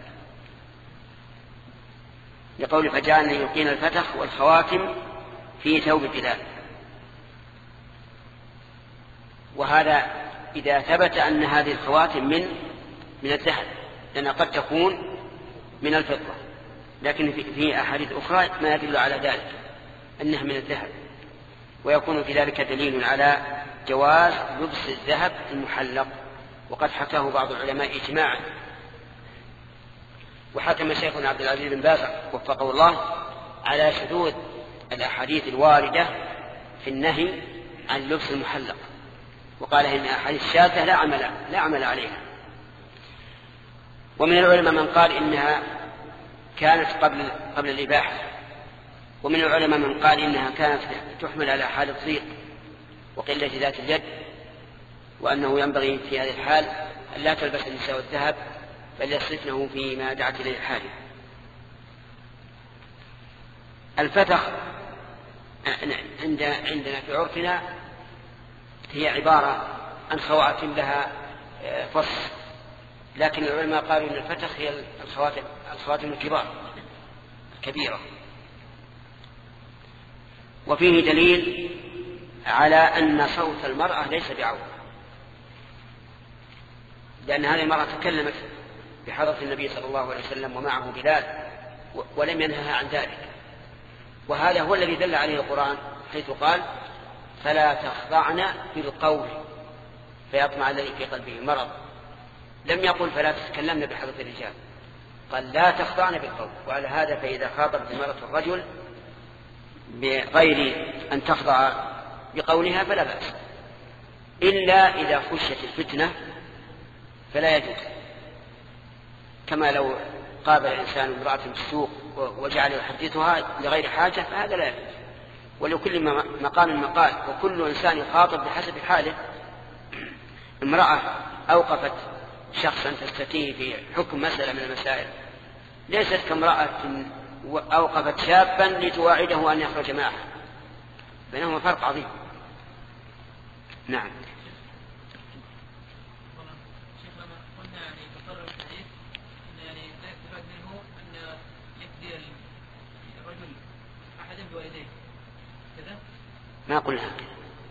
لقول فجعلنا يلقين الفتخ والخواتم في ثوب بلال. وهذا إذا ثبت أن هذه الخواتم من من الذهب، لأن قد تكون من الفضة، لكن في أحاديث أخرى ما يدل على ذلك أنها من الذهب، ويكون في ذلك دليل على جواز لبس الذهب المحلق، وقد حكاه بعض العلماء إجماعا. وحكم شيخنا عبد العزيز بن باز وفقه الله على شذوذ الأحاديث الواردة في النهي عن لبس المحلق، وقال إن أحاديث شاذة لا عمل لا عمل عليها. ومن العلماء من قال إنها كانت قبل قبل الإباحة، ومن العلماء من قال إنها كانت تحمل على حال الضيق وقلة ذات اليد، وأنه ينبغي في هذه الحال أن لا تلبس النساء الذهب بل يصرفنه فيما دعت إليه الحاجة. الفتخ عند عندنا في عرفنا هي عبارة عن خواتم لها فص، لكن العلماء قالوا إن الفتخ هي الخواتم الخواتم الكبار الكبيرة. وفيه دليل على أن صوت المرأة ليس بعورة، لأن هذه المرأة تكلمت بحضرة النبي صلى الله عليه وسلم ومعه بلال ولم ينهها عن ذلك، وهذا هو الذي دل عليه القرآن حيث قال فلا تخضعن بالقول فيطمع الذي في قلبه مرض. لم يقل فلا تتكلمن بحضرة الرجال، قال لا تخضعن بالقول. وعلى هذا فإذا خاطبت المرأة الرجل بغير أن تخضع بقولها فلا بأس، إلا إذا خشيت الفتنة فلا يجوز، كما لو قابل الإنسان امرأة في السوق وجعل يحدثها لغير حاجة فهذا لا يجوز. ولكل مقام مقال، وكل إنسان يخاطب بحسب حاله. امرأة أوقفت شخصا تستفتيه في حكم مسألة من المسائل ليست كامرأة أوقفت شابا لتواعده أن يخرج معها، بينهما فرق عظيم. نعم. ما قلنا هكذا،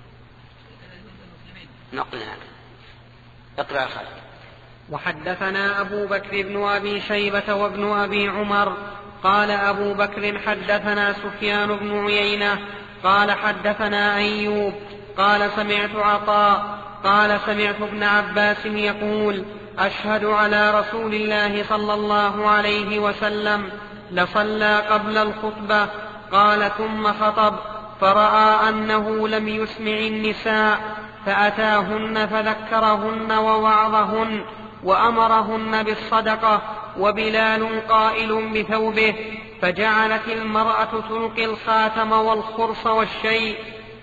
ما قلنا هكذا. اقرأ خالد. وحدثنا أبو بكر بن أبي شيبة وابن أبي عمر قال أبو بكر حدثنا سفيان بن عيينة قال حدثنا أيوب قال سمعت عطاء قال سمعت ابن عباس يقول أشهد على رسول الله صلى الله عليه وسلم لصلى قبل الخطبة قال ثم خطب فرأى أنه لم يسمع النساء فأتاهن فذكرهن ووعظهن وأمرهن بالصدقة وبلال قائل بثوبه، فجعلت المرأة تلقي الخاتم والخرص والشيء.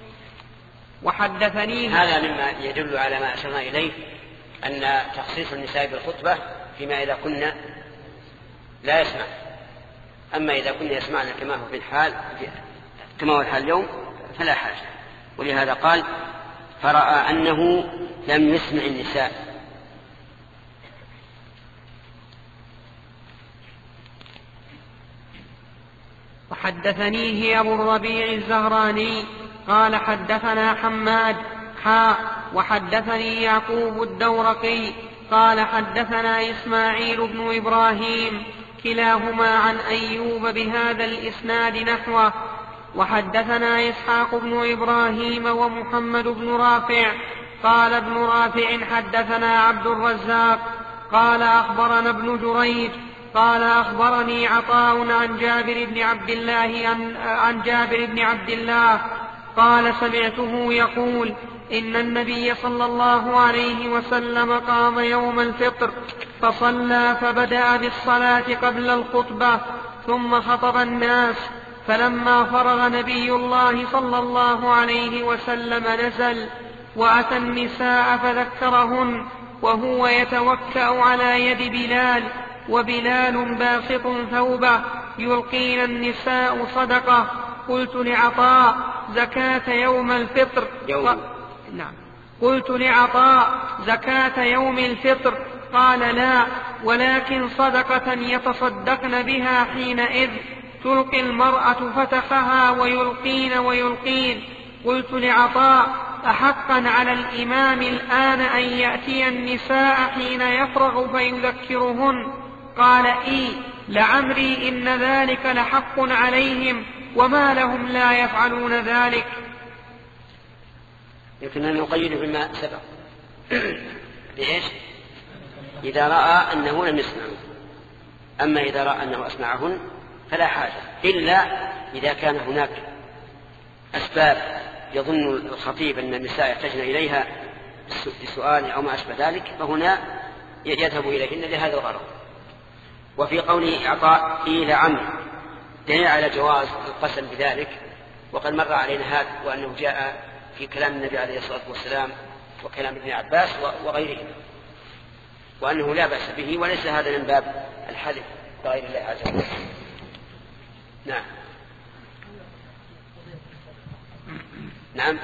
وحدثني هذا مما يدل على ما أشرنا إليه أن تخصيص النساء بالخطبة فيما إذا كنا لا يسمع، أما إذا كنا يسمعنا كما هو في الحال كما هو الحال اليوم فلا حاجة. ولهذا قال فرأى أنه لم يسمع النساء. وحدثنيه أبو الربيع الزهراني قال حدثنا حماد حاء وحدثني يعقوب الدورقي قال حدثنا إسماعيل بن إبراهيم كلاهما عن أيوب بهذا الإسناد نحوه. وحدثنا إسحاق بن إبراهيم ومحمد بن رافع قال ابن رافع حدثنا عبد الرزاق قال أخبرنا ابن جريج قال أخبرني عطاء عن جابر بن عبد الله عن, عن جابر بن عبد الله قال سمعته يقول إن النبي صلى الله عليه وسلم قام يوم الفطر فصلى فبدأ بالصلاة قبل الخطبة ثم خطب الناس، فلما فرغ نبي الله صلى الله عليه وسلم نزل وأتى النساء فذكرهن وهو يتوكأ على يد بلال، وبلال باسط ثوبه، يلقين النساء صدقة. قلت لعطاء: زكاة يوم الفطر؟ يوم. ق... نعم. قلت لعطاء: زكاة يوم الفطر؟ قال: لا، ولكن صدقة يتصدقن بها حينئذ، تلقي المرأة فتخها ويلقين ويلقين. قلت لعطاء: أحقا على الإمام الآن أن يأتي النساء حين يفرغ فيذكرهن؟ قال: إي، لعمري إن ذلك لحق عليهم، وما لهم لا يفعلون ذلك. يمكن أن نقيد بما سبق. بإيش؟ إذا رأى أنه لم يسمعه. أما إذا رأى أنه أسمعهن فلا حاجة، إلا إذا كان هناك أسباب يظن الخطيب أن النساء يحتاجن إليها بسؤال أو ما أشبه ذلك، فهنا يذهب إليهن لهذا الغرض. وفي قول إعطاء إلى عمرو دليل على جواز القسم بذلك، وقد مر علينا هذا، وأنه جاء في كلام النبي عليه الصلاة والسلام وكلام ابن عباس وغيرهم، وأنه لا بأس به، وليس هذا من باب الحلف بغير الله عز وجل. نعم. نعم.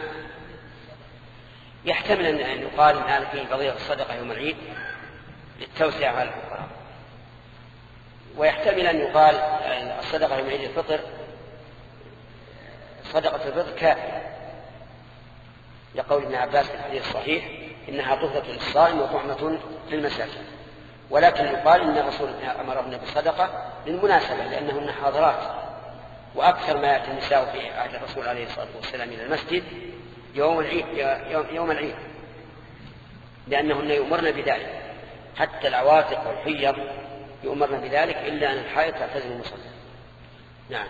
يحتمل أن يقال أن هذا فيه قضية الصدقة يوم العيد للتوسعة على الفقراء، ويحتمل أن يقال الصدقة يوم عيد الفطر صدقة الفطر كافية، لقول ابن عباس في الحديث الصحيح: إنها طهرة للصائم وطعمة للمساكين. ولكن يقال إن الرسول أمرهن بالصدقة للمناسبة، لأنهن حاضرات، وأكثر ما يأتي النساء في عهد الرسول عليه الصلاة والسلام إلى المسجد يوم العيد, يوم العيد لأنهن يؤمرن بذلك، حتى العواتق والحيض يؤمرن بذلك، إلا أن الحائض تعتزل المصلى. نعم.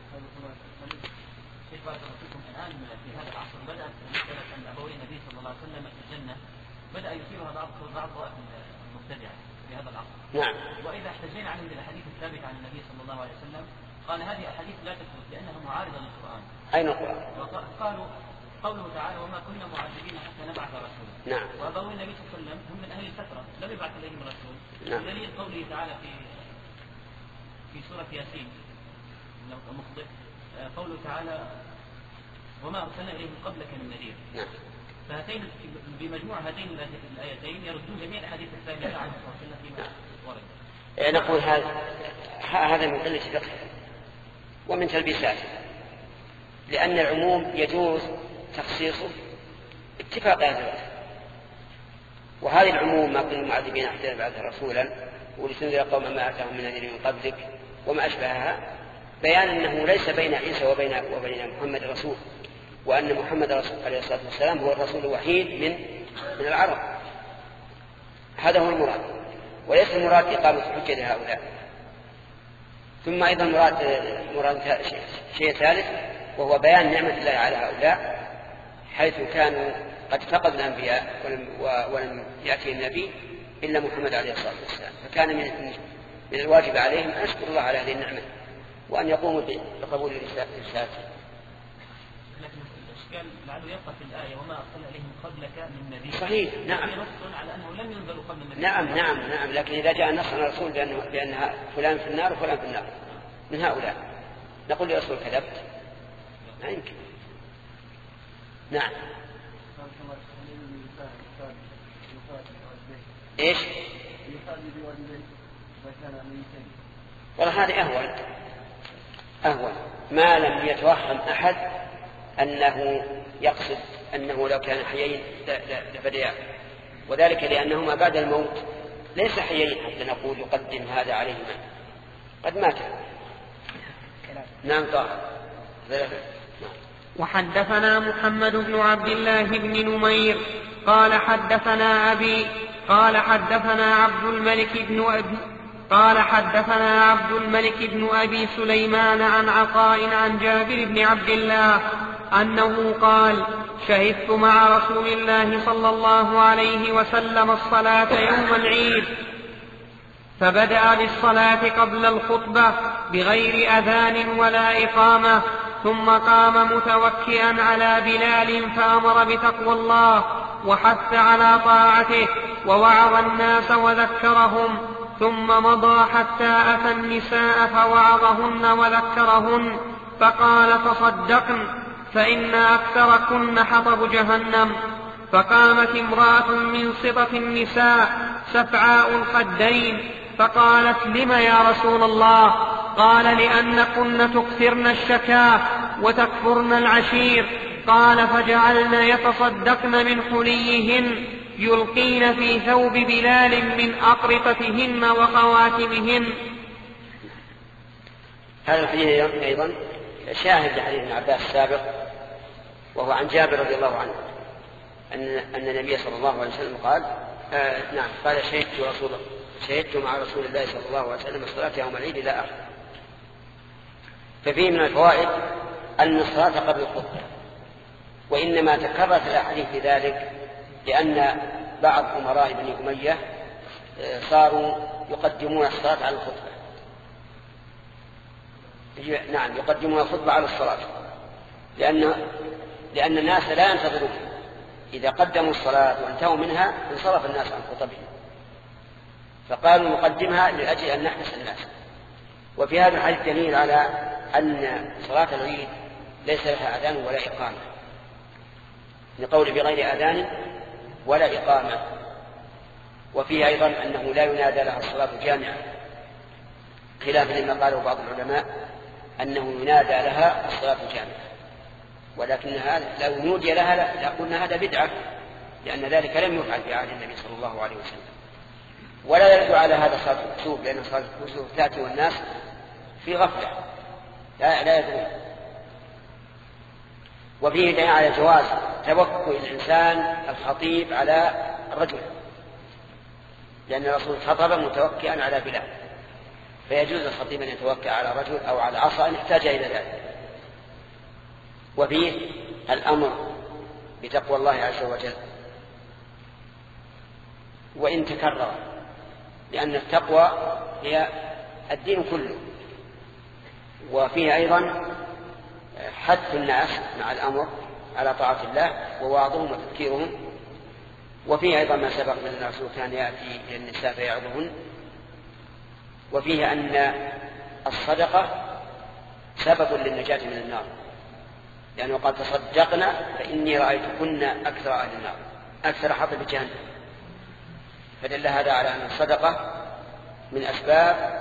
في هذا العصر بدأت مسألة أن أبوي النبي صلى الله عليه وسلم في الجنة بدأ يثيرها بعض بعض المبتدعة في هذا العصر. نعم. وإذا احتجينا عن الأحاديث الثابتة عن النبي صلى الله عليه وسلم قال هذه أحاديث لا تثبت لأنها معارضة للقرآن. أين القرآن؟ قالوا قوله تعالى: وما كنا معذبين حتى نبعث رسولا. نعم. وأبوي النبي صلى الله عليه وسلم هم من أهل الفترة لم يبعث إليهم رسول. نعم. دليل قوله تعالى في في سورة ياسين المخطئ قوله تعالى: وما أرسلنا إليهم قبلك من نذير. نعم. فهاتين بمجموع هاتين الآيتين يردون جميع الحديث الثابتة عنه صلى الله عليه وسلم فيما ورد. نقول هذا هذا من قلة فقه ومن تلبيساته، لأن العموم يجوز تخصيصه اتفاق أهل الوقت، وهذه العموم: ما كنا معذبين حتى نبعث رسولا ولتنذر قوما ما أتاهم من نذير من قبلك وما أشبهها، بيان أنه ليس بين عيسى وبين وبين محمد رسول، وأن محمد رسول عليه الصلاة والسلام هو الرسول الوحيد من من العرب. هذا هو المراد، وليس المراد إقامة حجة لهؤلاء. ثم أيضا مراد مراد شيء ثالث، وهو بيان نعمة الله على هؤلاء، حيث كانوا قد فقدوا الأنبياء ولم, ولم يأتي النبي إلا محمد عليه الصلاة والسلام، فكان من من الواجب عليهم أن يشكروا الله على هذه النعمة وأن يقوموا بقبول رسالته. لكن الإشكال لعله يبقى في الآية: وما أرسلنا إليهم قبلك من نذير. صحيح. نعم. على أنه لم ينزلوا قبل النبي. نعم نعم نعم. لكن إذا جاء النص عن الرسول بأن بأن فلان في النار وفلان في النار من هؤلاء، نقول لرسول كذبت؟ لا يمكن. نعم. إيش؟ والله هذا أهون أهون ما لم يتوهم أحد أنه يقصد أنه لو كان حيين لفديا، وذلك لأنهما بعد الموت ليس حيين حتى نقول يقدم هذا عليهما، قد مات. نعم. طاهر. وحدثنا محمد بن عبد الله بن نمير قال حدثنا أبي قال حدثنا عبد الملك بن أبي قال حدثنا عبد الملك بن أبي سليمان عن عطاء عن جابر بن عبد الله أنه قال: شهدت مع رسول الله صلى الله عليه وسلم الصلاة يوم العيد، فبدأ بالصلاة قبل الخطبة بغير أذان ولا إقامة، ثم قام متوكئا على بلال فأمر بتقوى الله وحث على طاعته، ووعظ الناس وذكرهم، ثم مضى حتى أتى النساء فوعظهن وذكرهن، فقال تصدقن فإن أكثركن حطب جهنم. فقامت امرأة من سطة النساء سفعاء الخدين فقالت لم يا رسول الله؟ قال لأنكن تكثرن الشكاه وتكفرن العشير. قال فجعلن يتصدقن من حليهن يلقين في ثوب بلال من أقرطتهن وخواتمهن. هذا الحديث أيضا شاهد لحديث ابن عباس السابق، وهو عن جابر رضي الله عنه أن أن النبي صلى الله عليه وسلم قال آه نعم قال شهدت رسول شهدت مع رسول الله صلى الله عليه وسلم الصلاة يوم العيد إلى آخره. ففيه من الفوائد أن الصلاة قبل الخطبة، وإنما تكررت الأحاديث في ذلك لأن بعض أمراء بني أمية صاروا يقدمون الصلاة على الخطبة. نعم يقدمون الخطبة على الصلاة، لأن لأن الناس لا ينتظرون، إذا قدموا الصلاة وانتهوا منها انصرف الناس عن خطبهم، فقالوا نقدمها لأجل أن نحبس الناس. وفي هذا الحديث دليل على أن صلاة العيد ليس لها أذان ولا إقامة، لقول بغير أذان ولا إقامة. وفيه أيضا أنه لا ينادى لها الصلاة جامعة، خلافا لما قاله بعض العلماء أنه ينادى لها الصلاة جامعة، ولكنها لو نودي لها لقلنا هذا بدعة، لأن ذلك لم يفعل في عهد النبي صلى الله عليه وسلم. ولا يرد على هذا صلاة الكسوف، لأن صلاة الكسوف تأتي والناس في غفلة لا, لا يدرون. وفيه دليل على جواز توكل الإنسان الخطيب على الرجل، لأن الرسول خطب متوكئا على بلال، فيجوز الخطيب أن يتوكل على رجل أو على عصا إن احتاج إلى ذلك. وفيه الأمر بتقوى الله عز وجل وإن تكرر، لأن التقوى هي الدين كله. وفيه أيضا حث الناس مع الأمر على طاعة الله ووعظهم وتذكيرهم. وفيه أيضا ما سبق من الرسول كان يأتي إلى النساء فيعظهن. وفيه أن الصدقة سبب للنجاة من النار، لأنه يعني قال تصدقنا فإني رأيتكن أكثر أهل النار أكثر حطب جهنم، فدل هذا على أن الصدقة من أسباب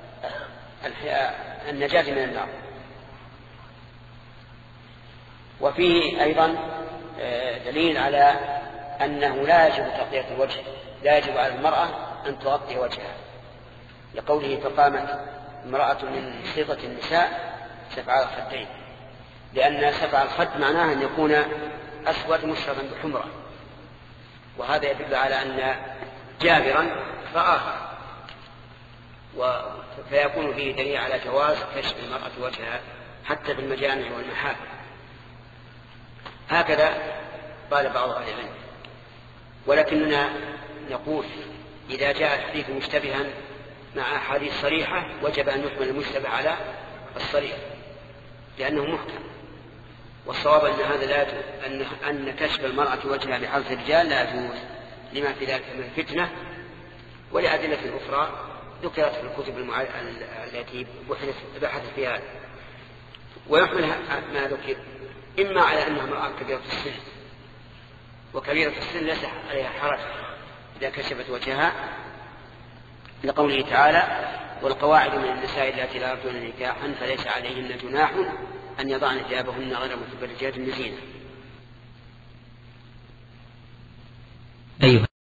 النجاة من النار. وفيه أيضا دليل على أنه لا يجب تغطية الوجه، لا يجب على المرأة أن تغطي وجهها، لقوله فقامت امرأة من سيطة النساء سفع الخدين، لأن سفع الخد معناه أن يكون أسود مشربا بحمرة، وهذا يدل على أن جابرا رآها، فيكون فيه دليل على جواز كشف المرأة وجهها حتى في المجامع والمحافل. هكذا قال بعض أهل العلم. ولكننا نقول إذا جاء الحديث مشتبها مع أحاديث صريحة وجب أن يحمل المشتبه على الصريح لأنه محكم. والصواب أن هذا لا يجوز، أن, أن كشف المرأة وجهها بحالة الرجال لا يجوز لما في ذلك من فتنة ولأدلة أخرى ذكرت في الكتب المع... التي بحثت فيها. ويحمل ما ذكر إما على أنها امرأة كبيرة السن، وكبيرة السن ليس عليها حرج إذا كشفت وجهها، لقوله تعالى والقواعد من النساء التي لا يرجون نكاحا فليس عليهن جناح أن يضعن ثيابهن غير متبرجات بزينة. أيها